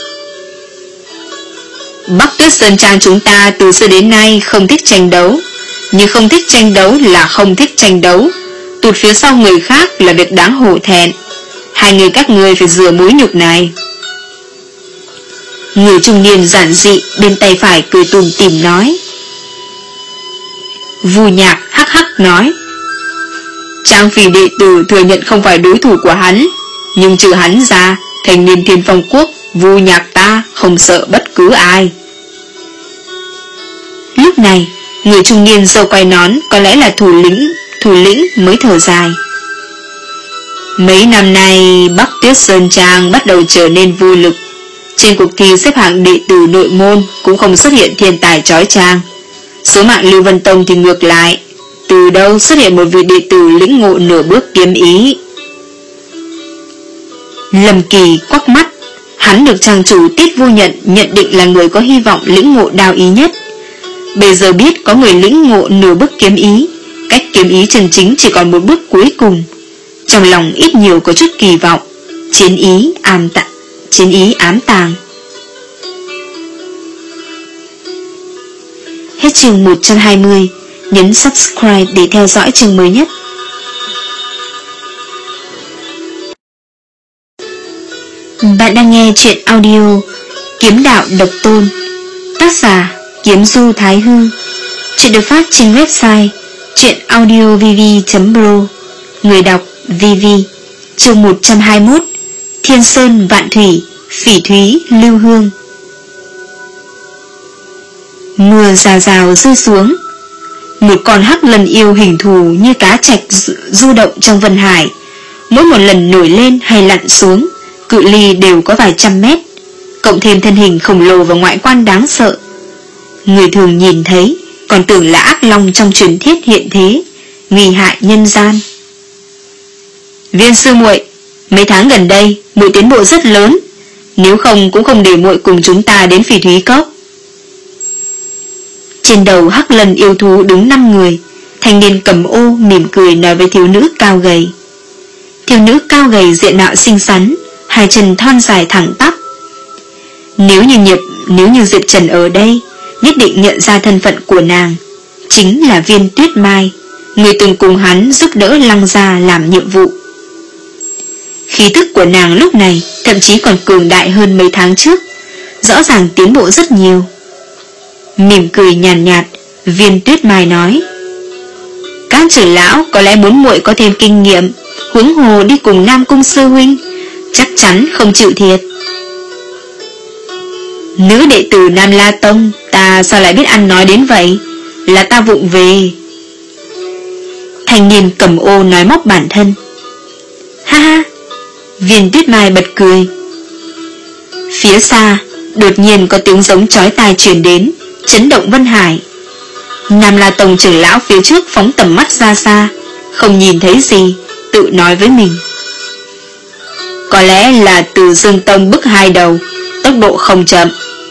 Bắc Tuyết Sơn Trang chúng ta từ xưa đến nay không thích tranh đấu, nhưng không thích tranh đấu là không thích tranh đấu, tụt phía sau người khác là việc đáng hổ thẹn. Hai người các ngươi phải rửa mối nhục này. Người trung niên giản dị bên tay phải cười tủm tỉm nói. Vu Nhạc hắc hắc nói: Trang Phỉ đệ tử thừa nhận không phải đối thủ của hắn, nhưng trừ hắn ra, thành niên Thiên Phong Quốc, Vu Nhạc ta không sợ bất cứ ai. Lúc này, người trung niên râu quai nón có lẽ là thủ lĩnh, thủ lĩnh mới thở dài. Mấy năm nay, Bắc Tuyết Sơn Trang bắt đầu trở nên vô lực. Trên cuộc thi xếp hạng đệ tử nội môn cũng không xuất hiện thiên tài chói chang. Số mạng Lưu Vân Tông thì ngược lại, từ đâu xuất hiện một vị đệ tử lĩnh ngộ nửa bước kiếm ý. Lâm Kỳ quắc mắt, hắn được trang chủ Tiết Vô Nhận nhận định là người có hy vọng lĩnh ngộ đao ý nhất. Bây giờ biết có người lĩnh ngộ nửa bước kiếm ý, cách kiếm ý chân chính chỉ còn một bước cuối cùng, trong lòng ít nhiều có chút kỳ vọng. Chiến ý ám tàng, chiến ý ám tàng. Hết chương một trăm hai mươi. Nhấn subscribe để theo dõi chương mới nhất. Bạn đang nghe truyện audio Kiếm Đạo Độc Tôn, tác giả Kiếm Du Thái Hư. Chuyện được phát trên website truyệnaudiovv chấm pro. Người đọc Vivi. Chương một trăm hai mươi mốt. Thiên Sơn Vạn Thủy, Phỉ Thúy Lưu Hương. Mưa rào rào rơi xuống. Một con hắc lần yêu hình thù như cá trạch du động trong Vân Hải, mỗi một lần nổi lên hay lặn xuống, cự ly đều có vài trăm mét, cộng thêm thân hình khổng lồ và ngoại quan đáng sợ. Người thường nhìn thấy còn tưởng là ác long trong truyền thuyết hiện thế, nguy hại nhân gian. Viên sư muội, mấy tháng gần đây muội tiến bộ rất lớn, Nếu không cũng không để muội cùng chúng ta đến Phỉ Thúy Cốc. Trên đầu Hắc Lân yêu thú đứng năm người. Thanh niên cầm ô mỉm cười nói với thiếu nữ cao gầy. Thiếu nữ cao gầy diện mạo xinh xắn, hai chân thon dài thẳng tắp. Nếu như Nhiệp, nếu như Diệp Trần ở đây, nhất định nhận ra thân phận của nàng. Chính là Viên Tuyết Mai, người từng cùng hắn giúp đỡ Lăng Gia làm nhiệm vụ. Khí tức của nàng lúc này thậm chí còn cường đại hơn mấy tháng trước, rõ ràng tiến bộ rất nhiều. Mỉm cười nhàn nhạt, nhạt, Viên Tuyết Mai nói: các trưởng lão có lẽ muốn muội có thêm kinh nghiệm, huống hồ đi cùng Nam Cung sư huynh, chắc chắn không chịu thiệt. Nữ đệ tử Nam La Tông, ta sao lại biết ăn nói đến vậy? Là ta vụng về. Thanh niên cầm ô nói móc bản thân. Ha ha. Viên Tuyết Mai bật cười. Phía xa đột nhiên có tiếng giống chói tai truyền đến, chấn động Vân Hải. Nam La Tông trưởng lão phía trước phóng tầm mắt ra xa, không nhìn thấy gì, tự nói với mình: có lẽ là Từ Dương Tông bức hai đầu, tốc độ không chậm.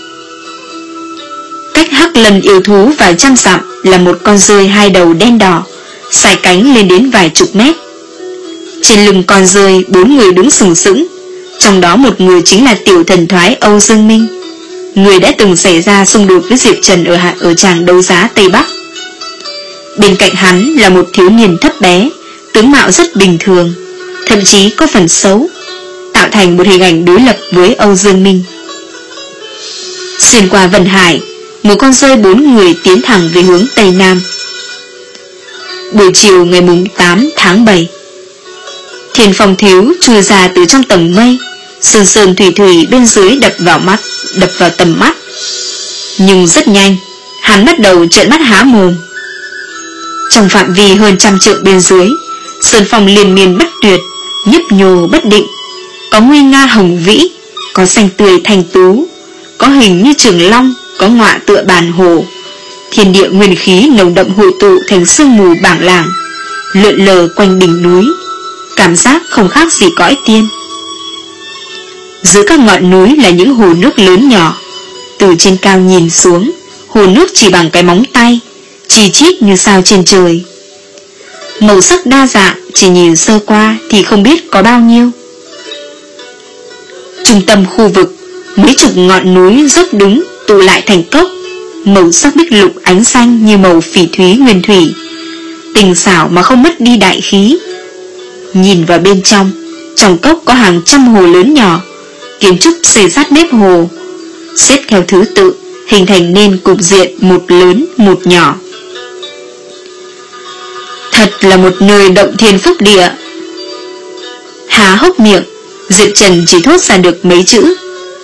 Cách Hắc Lân yêu thú vài trăm dặm là một con rơi hai đầu đen đỏ, xài cánh lên đến vài chục mét. Trên lưng con rơi bốn người đứng sừng sững, trong đó một người chính là tiểu thần thoái Âu Dương Minh, người đã từng xảy ra xung đột với Diệp Trần ở hạ ở tràng đấu giá Tây Bắc. Bên cạnh hắn là một thiếu niên thấp bé, tướng mạo rất bình thường, thậm chí có phần xấu, tạo thành một hình ảnh đối lập với Âu Dương Minh. Xuyên qua Vân Hải, một con rơi bốn người tiến thẳng về hướng Tây Nam. Buổi chiều ngày tám tháng bảy, Thiên Phong Thiếu chui ra từ trong tầng mây, sơn sơn thủy thủy bên dưới đập vào mắt, đập vào tầm mắt. Nhưng rất nhanh, hắn bắt đầu trợn mắt há mồm. Trong phạm vi hơn trăm trượng bên dưới, sơn phong liên miên bất tuyệt, nhấp nhô bất định, có nguy nga hồng vĩ, có xanh tươi thanh tú, có hình như trường long, có ngọa tựa bàn hồ. Thiên địa nguyên khí nồng đậm hội tụ thành sương mù bảng lảng, lượn lờ quanh đỉnh núi, cảm giác không khác gì cõi tiên. Giữa các ngọn núi là những hồ nước lớn nhỏ, từ trên cao nhìn xuống, hồ nước chỉ bằng cái móng tay, chi chít như sao trên trời. Màu sắc đa dạng, chỉ nhìn sơ qua thì không biết có bao nhiêu. Trung tâm khu vực, mấy chục ngọn núi dốc đứng tụ lại thành cốc, màu sắc bích lục ánh xanh như màu phỉ thúy nguyên thủy, tình xảo mà không mất đi đại khí. Nhìn vào bên trong, trong cốc có hàng trăm hồ lớn nhỏ, kiến trúc xây sát mép hồ, xếp theo thứ tự, hình thành nên cục diện một lớn một nhỏ. Thật là một nơi động thiên phúc địa. Há hốc miệng, Diệp Trần chỉ thốt ra được mấy chữ.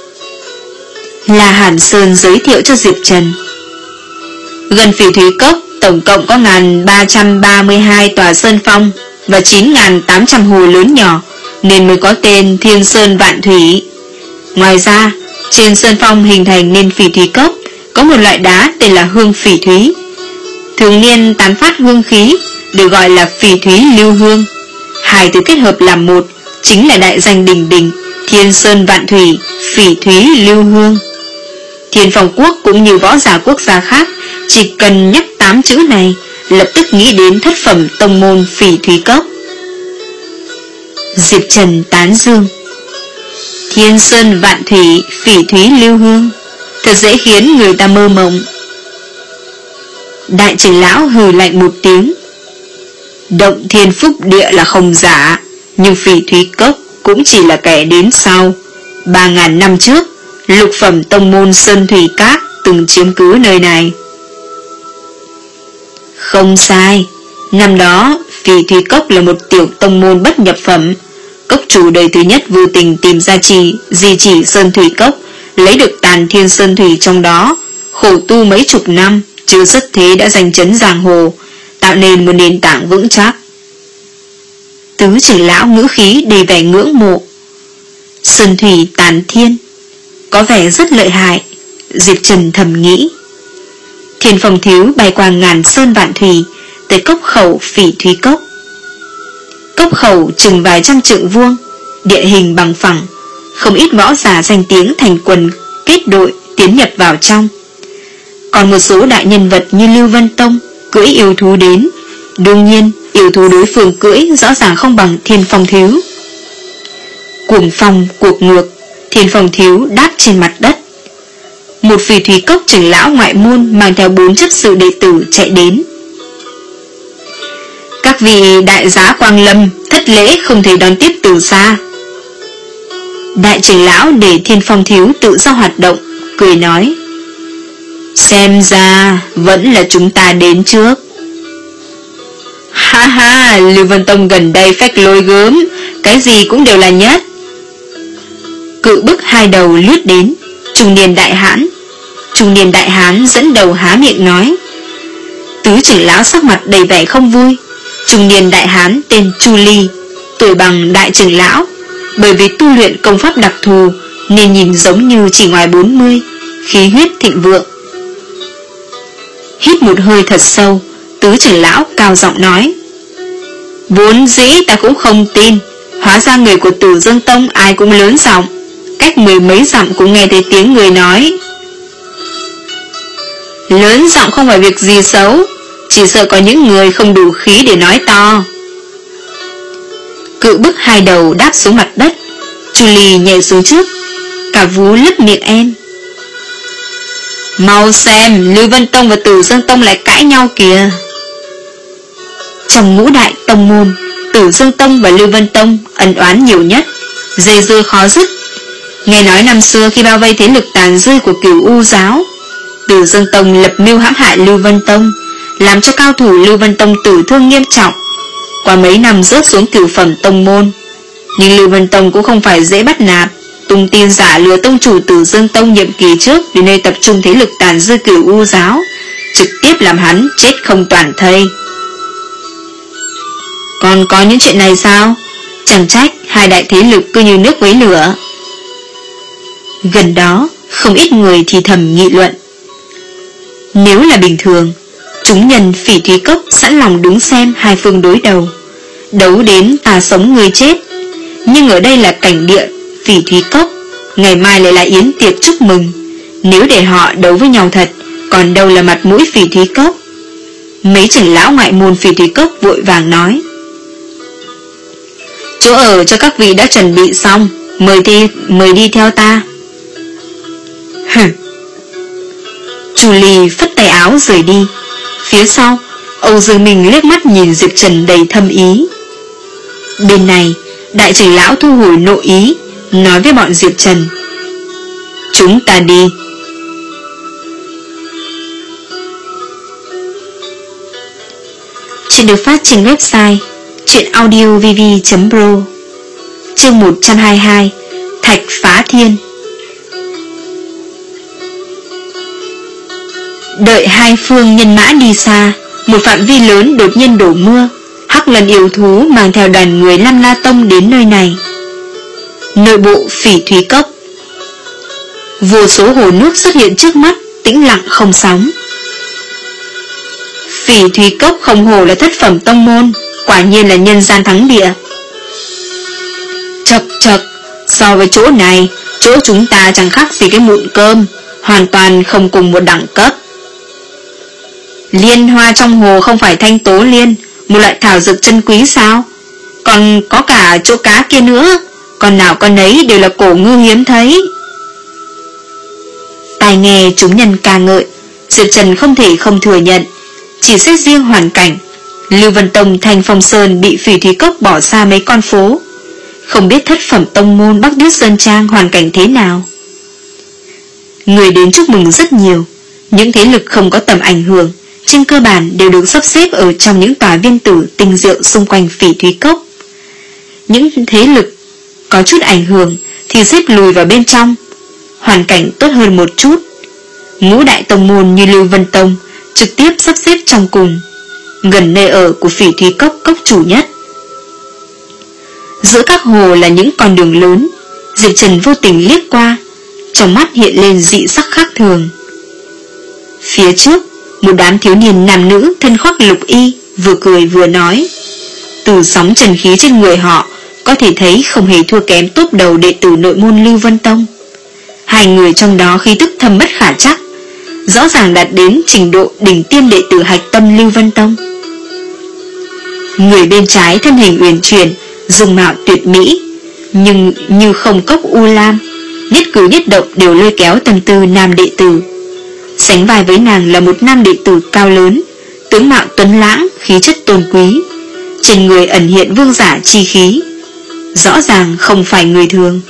La Hàn Sơn giới thiệu cho Diệp Trần: gần Phỉ Thúy Cốc tổng cộng có một nghìn ba trăm ba mươi hai tòa sơn phong và chín nghìn tám trăm hồ lớn nhỏ, nên mới có tên Thiên Sơn Vạn Thủy. Ngoài ra, trên sơn phong hình thành nên Phỉ Thúy Cốc có một loại đá tên là hương phỉ thúy, thường niên tán phát hương khí, được gọi là phỉ thúy lưu hương. Hai từ kết hợp làm một, chính là đại danh đình đình Thiên Sơn Vạn Thủy, phỉ thúy lưu hương. Thiên Phong Quốc cũng như võ giả quốc gia khác, chỉ cần nhắc tám chữ này, lập tức nghĩ đến thất phẩm tông môn Phỉ Thúy Cốc. Diệp Trần tán dương: Thiên Sơn Vạn Thủy, phỉ thúy lưu hương, thật dễ khiến người ta mơ mộng. Đại trưởng lão hừ lạnh một tiếng: động thiên phúc địa là không giả, nhưng Phỉ Thúy Cốc cũng chỉ là kẻ đến sau. Ba ngàn năm trước, lục phẩm tông môn Sơn Thủy Các từng chiếm cứ nơi này. Không sai, năm đó Phỉ Thúy Cốc là một tiểu tông môn bất nhập phẩm. Cốc chủ đời thứ nhất vô tình tìm ra trì di chỉ Sơn Thủy Cốc, lấy được tàn thiên sơn thủy trong đó, khổ tu mấy chục năm, chưa xuất thế đã giành chấn giang hồ, tạo nên một nền tảng vững chắc. Tứ trưởng lão ngữ khí đầy vẻ ngưỡng mộ. Sơn thủy tàn thiên, có vẻ rất lợi hại, Diệp Trần thầm nghĩ. Thiên Phong Thiếu bay qua ngàn sơn vạn thủy, tới cốc khẩu Phỉ Thúy Cốc. Cốc khẩu chừng vài trăm trượng vuông, địa hình bằng phẳng, không ít võ giả danh tiếng thành quần kết đội tiến nhập vào trong. Còn một số đại nhân vật như Lưu Vân Tông cưỡi yêu thú đến. Đương nhiên yêu thú đối phương cưỡi rõ ràng không bằng Thiên Phong Thiếu. Cuồng phong cuộc ngược, Thiên Phong Thiếu đáp trên mặt đất. Một phỉ thủy cốc trưởng lão ngoại môn mang theo bốn chấp sự đệ tử chạy đến. Các vị đại giá quang lâm, thất lễ không thể đón tiếp từ xa. Đại trưởng lão để Thiên Phong Thiếu tự do hoạt động, cười nói: xem ra vẫn là chúng ta đến trước. Ha ha, Lưu Vân Tông gần đây phách lối gớm, cái gì cũng đều là nhất. Cự bức hai đầu lướt đến. Trung niên đại hãn Trung niên đại hán dẫn đầu há miệng nói. Tứ trưởng lão sắc mặt đầy vẻ không vui. Trung niên đại hán tên Chu Ly, tuổi bằng đại trưởng lão, bởi vì tu luyện công pháp đặc thù nên nhìn giống như chỉ ngoài bốn mươi, khí huyết thịnh vượng. Hít một hơi thật sâu, tứ trưởng lão cao giọng nói: vốn dĩ ta cũng không tin, hóa ra người của Tử Dương Tông ai cũng lớn giọng, cách mười mấy dặm cũng nghe thấy tiếng người nói. Lớn giọng không phải việc gì xấu, chỉ sợ có những người không đủ khí để nói to. Cự bức hai đầu đáp xuống mặt đất. Chu Ly nhảy xuống trước, cả vú lấp miệng en. Mau xem, Lưu Vân Tông và Tử Dương Tông lại cãi nhau kìa. Trong ngũ đại tông môn, Tử Dương Tông và Lưu Vân Tông ân oán nhiều nhất, dây dưa khó dứt. Nghe nói năm xưa khi bao vây thế lực tàn dư của Cửu U giáo, Tử Dương Tông lập mưu hãm hại Lưu Vân Tông, làm cho cao thủ Lưu Vân Tông tử thương nghiêm trọng, qua mấy năm rớt xuống cửu phẩm tông môn. Nhưng Lưu Vân Tông cũng không phải dễ bắt nạt, tung tin giả lừa tông chủ Tử Dương Tông nhiệm kỳ trước đến nơi tập trung thế lực tàn dư Cửu U giáo, trực tiếp làm hắn chết không toàn thây. Còn có những chuyện này sao? Chẳng trách hai đại thế lực cứ như nước với lửa. Gần đó không ít người thì thầm nghị luận. Nếu là bình thường, chúng nhân Phỉ Thúy Cốc sẵn lòng đứng xem hai phương đối đầu, đấu đến ta sống người chết. Nhưng ở đây là cảnh địa Phỉ Thúy Cốc, ngày mai lại là yến tiệc chúc mừng. Nếu để họ đấu với nhau thật, còn đâu là mặt mũi Phỉ Thúy Cốc. Mấy trưởng lão ngoại môn Phỉ Thúy Cốc vội vàng nói: chỗ ở cho các vị đã chuẩn bị xong, mời đi, mời đi theo ta. Hừm. Chu Ly phất tay áo rời đi. Phía sau, Âu Dương Minh liếc mắt nhìn Diệp Trần đầy thâm ý. Bên này, đại trưởng lão thu hồi nội ý, nói với bọn Diệp Trần: chúng ta đi. Chuyện được phát trên website truyện audio v v chấm pro. Chương một trăm hai mươi hai, Thạch Phá Thiên. Đợi hai phương nhân mã đi xa, một phạm vi lớn đột nhiên đổ mưa. Hắc Lân yêu thú mang theo đoàn người Lam La Tông đến nơi này. Nội bộ Phỉ Thúy Cốc, vô số hồ nước xuất hiện trước mắt, tĩnh lặng không sóng. Phỉ Thúy Cốc không hổ là thất phẩm tông môn, quả nhiên là nhân gian thắng địa. Chật chật, so với chỗ này, chỗ chúng ta chẳng khác gì cái mụn cơm, hoàn toàn không cùng một đẳng cấp. Liên hoa trong hồ không phải thanh tố liên, một loại thảo dược chân quý sao? Còn có cả chỗ cá kia nữa, còn nào con ấy đều là cổ ngư hiếm thấy. Tai nghe chúng nhân ca ngợi, Diệp Trần không thể không thừa nhận. Chỉ xét riêng hoàn cảnh, Lưu Vân Tông Thanh Phong Sơn bị Phỉ Thúy Cốc bỏ xa mấy con phố, không biết thất phẩm tông môn Bắc Tuyết Sơn Trang hoàn cảnh thế nào. Người đến chúc mừng rất nhiều. Những thế lực không có tầm ảnh hưởng trên cơ bản đều được sắp xếp ở trong những tòa viên tử tinh diệu xung quanh Phỉ Thúy Cốc. Những thế lực có chút ảnh hưởng thì xếp lùi vào bên trong, hoàn cảnh tốt hơn một chút. Ngũ đại tông môn như Lưu Vân Tông trực tiếp sắp xếp trong cùng, gần nơi ở của Phỉ Thúy Cốc cốc chủ nhất. Giữa các hồ là những con đường lớn. Diệp Trần vô tình liếc qua, trong mắt hiện lên dị sắc khác thường. Phía trước, một đám thiếu niên nam nữ thân khoác lục y vừa cười vừa nói. Từ sóng trần khí trên người họ có thể thấy không hề thua kém top đầu đệ tử nội môn Lưu Vân Tông. Hai người trong đó khí tức thâm bất khả trắc, rõ ràng đạt đến trình độ đỉnh tiêm đệ tử hạch tâm Lưu Vân Tông. Người bên trái thân hình uyển chuyển, dung mạo tuyệt mỹ, nhưng như không cốc u lam, nhất cử nhất động đều lôi kéo tâm tư nam đệ tử. Sánh vai với nàng là một nam đệ tử cao lớn, tướng mạo tuấn lãng, khí chất tôn quý, trên người ẩn hiện vương giả chi khí, rõ ràng không phải người thường.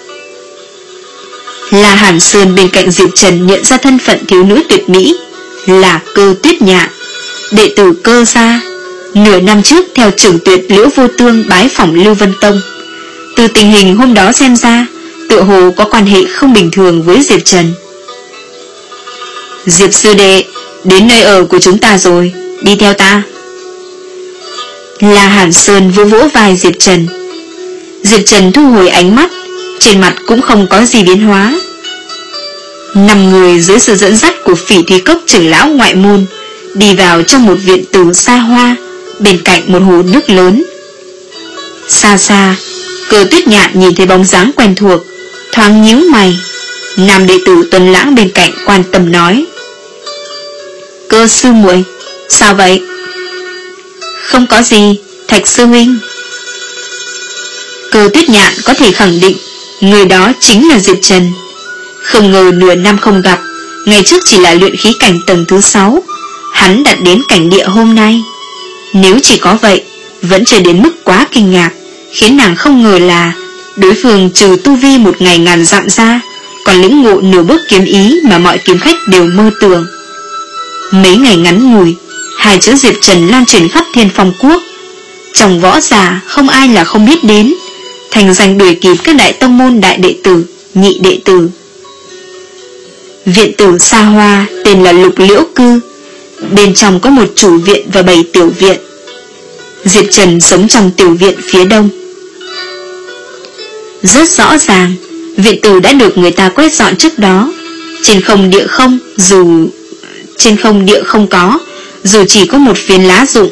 La Hàn Sơn bên cạnh Diệp Trần nhận ra thân phận thiếu nữ tuyệt mỹ là Cơ Tuyết Nhạn, đệ tử Cơ gia, nửa năm trước theo trưởng tuyệt Liễu Vô Tương bái phỏng Lưu Vân Tông. Từ tình hình hôm đó xem ra, tựa hồ có quan hệ không bình thường với Diệp Trần. Diệp sư đệ, đến nơi ở của chúng ta rồi, đi theo ta. La Hàn Sơn vỗ vỗ vai Diệp Trần. Diệp Trần thu hồi ánh mắt, trên mặt cũng không có gì biến hóa. Năm người dưới sự dẫn dắt của Phỉ Thúy Cốc trưởng lão ngoại môn đi vào trong một viện tử xa hoa, bên cạnh một hồ nước lớn. Xa xa, Cơ Tuyết Nhạn nhìn thấy bóng dáng quen thuộc, thoáng nhíu mày. Nam đệ tử tuấn lãng bên cạnh quan tâm nói: Cơ sư muội, sao vậy? Không có gì, Thạch sư huynh. Cơ Tuyết Nhạn có thể khẳng định người đó chính là Diệp Trần. Không ngờ nửa năm không gặp, ngày trước chỉ là luyện khí cảnh tầng thứ sáu, hắn đạt đến cảnh địa hôm nay. Nếu chỉ có vậy, vẫn chưa đến mức quá kinh ngạc, khiến nàng không ngờ là đối phương trừ tu vi một ngày ngàn dặm ra, còn lĩnh ngộ nửa bước kiếm ý mà mọi kiếm khách đều mơ tưởng. Mấy ngày ngắn ngủi, hai chữ Diệp Trần lan truyền khắp Thiên Phong Quốc. Trong võ giả không ai là không biết đến, thành danh đuổi kịp các đại tông môn đại đệ tử, nhị đệ tử. Viện tử xa hoa tên là Lục Liễu Cư, bên trong có một chủ viện và bảy tiểu viện. Diệp Trần sống trong tiểu viện phía đông. Rất rõ ràng, viện tử đã được người ta quét dọn trước đó. Trên không địa không dù Trên không địa không có, dù chỉ có một phiến lá rụng.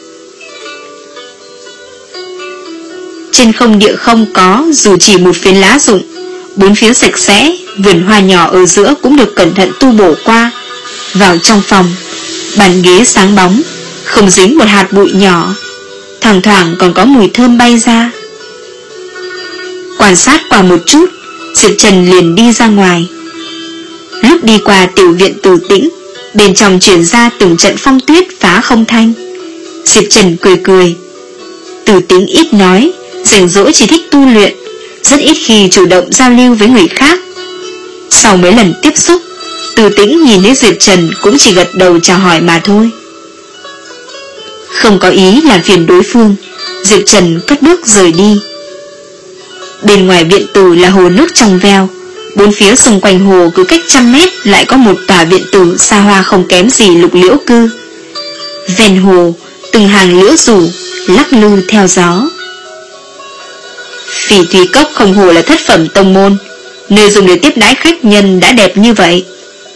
Trên không địa không có, dù chỉ một phiến lá rụng. Bốn phía sạch sẽ, vườn hoa nhỏ ở giữa cũng được cẩn thận tu bổ qua. Vào trong phòng, bàn ghế sáng bóng, không dính một hạt bụi nhỏ, thoảng thoảng còn có mùi thơm bay ra. Quan sát qua một chút, Diệp Trần liền đi ra ngoài. Lúc đi qua tiểu viện Tử Tĩnh, bên trong chuyển ra từng trận phong tuyết phá không thanh. Diệp Trần cười cười. Tử Tĩnh ít nói, rảnh rỗi chỉ thích tu luyện, rất ít khi chủ động giao lưu với người khác. Sau mấy lần tiếp xúc, Tử Tĩnh nhìn thấy Diệp Trần cũng chỉ gật đầu chào hỏi mà thôi. Không có ý làm phiền đối phương, Diệp Trần cất bước rời đi. Bên ngoài viện tử là hồ nước trong veo, bốn phía xung quanh hồ cứ cách trăm mét lại có một tòa viện tử xa hoa không kém gì Lục Liễu Cư. Ven hồ, từng hàng liễu rủ lắc lư theo gió. Phỉ Thúy Cốc không hồ là thất phẩm tông môn, nơi dùng để tiếp đãi khách nhân đã đẹp như vậy.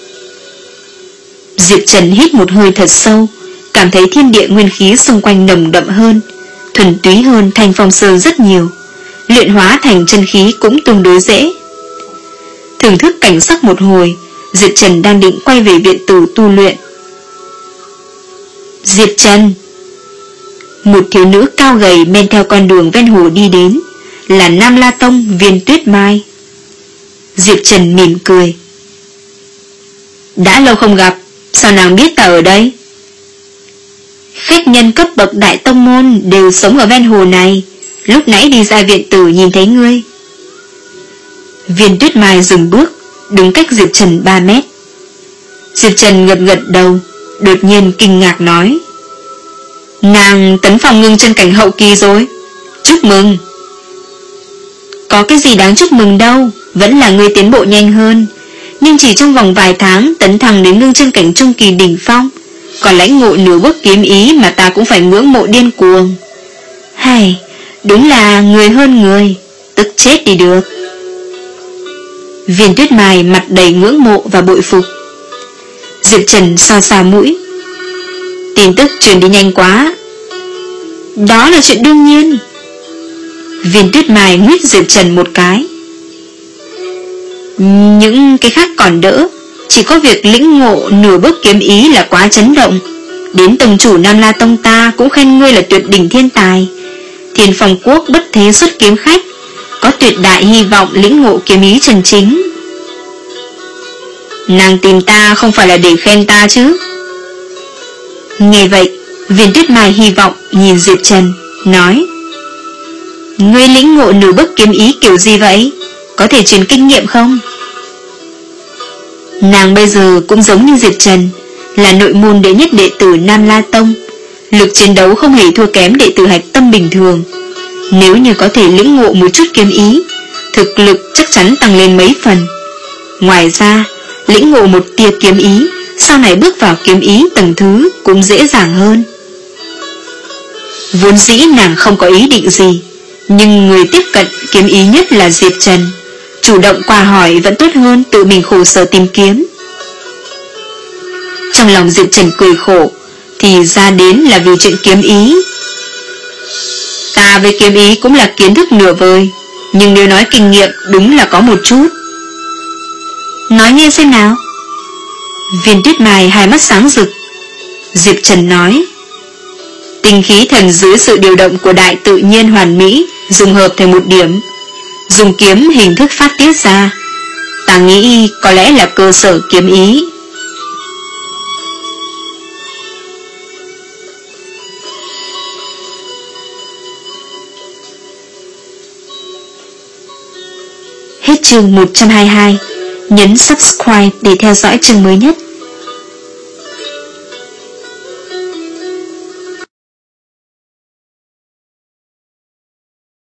Diệp Trần hít một hơi thật sâu, cảm thấy thiên địa nguyên khí xung quanh nồng đậm hơn, thuần túy hơn Thanh Phong Sơn rất nhiều. Luyện hóa thành chân khí cũng tương đối dễ. Thưởng thức cảnh sắc một hồi, Diệp Trần đang định quay về viện tử tu luyện. Diệp Trần! Một thiếu nữ cao gầy men theo con đường ven hồ đi đến, là Nam La Tông Viên Tuyết Mai. Diệp Trần mỉm cười. Đã lâu không gặp, sao nàng biết ta ở đây? Khách nhân cấp bậc đại tông môn đều sống ở ven hồ này, lúc nãy đi ra viện tử nhìn thấy ngươi. Viên Tuyết Mai dừng bước, đứng cách Diệp Trần ba mét. Diệp Trần gật gật đầu, đột nhiên kinh ngạc nói: Nàng tấn phòng ngưng chân cảnh hậu kỳ rồi, chúc mừng. Có cái gì đáng chúc mừng đâu, vẫn là ngươi tiến bộ nhanh hơn, nhưng chỉ trong vòng vài tháng tấn thăng đến ngưng chân cảnh trung kỳ đỉnh phong, còn lãnh ngộ nửa bước kiếm ý mà ta cũng phải ngưỡng mộ điên cuồng. Hay, đúng là người hơn người, tức chết đi được. Viên Tuyết Mai mặt đầy ngưỡng mộ và bội phục. Diệp Trần xoa xoa mũi. Tin tức truyền đi nhanh quá. Đó là chuyện đương nhiên. Viên Tuyết Mai nguyết Diệp Trần một cái. Những cái khác còn đỡ, chỉ có việc lĩnh ngộ nửa bước kiếm ý là quá chấn động. Đến tông chủ Nam La Tông ta cũng khen ngươi là tuyệt đỉnh thiên tài. Thiên Phong Quốc bất thế xuất kiếm khách, có tuyệt đại hy vọng lĩnh ngộ kiếm ý chân chính. Nàng tìm ta không phải là để khen ta chứ? Nghe vậy, Viên Tuyết Mai hy vọng nhìn Diệp Trần, nói: Ngươi lĩnh ngộ nửa bước kiếm ý kiểu gì vậy? Có thể truyền kinh nghiệm không? Nàng bây giờ cũng giống như Diệp Trần, là nội môn đệ nhất đệ tử Nam La Tông, lực chiến đấu không hề thua kém đệ tử hạch tâm bình thường. Nếu như có thể lĩnh ngộ một chút kiếm ý, thực lực chắc chắn tăng lên mấy phần. Ngoài ra, lĩnh ngộ một tia kiếm ý, sau này bước vào kiếm ý tầng thứ cũng dễ dàng hơn. Vốn dĩ nàng không có ý định gì, nhưng người tiếp cận kiếm ý nhất là Diệp Trần, chủ động qua hỏi vẫn tốt hơn tự mình khổ sở tìm kiếm. Trong lòng Diệp Trần cười khổ, thì ra đến là vì chuyện kiếm ý. Ta với kiếm ý cũng là kiến thức nửa vời, nhưng nếu nói kinh nghiệm đúng là có một chút. Nói nghe xem nào. Viên Tuyết Mai hai mắt sáng rực. Diệp Trần nói: Tinh khí thần dưới sự điều động của đại tự nhiên hoàn mỹ dùng hợp thành một điểm, dùng kiếm hình thức phát tiết ra. Ta nghĩ có lẽ là cơ sở kiếm ý. Hết chương một trăm hai mươi hai. Nhấn subscribe để theo dõi chương mới nhất.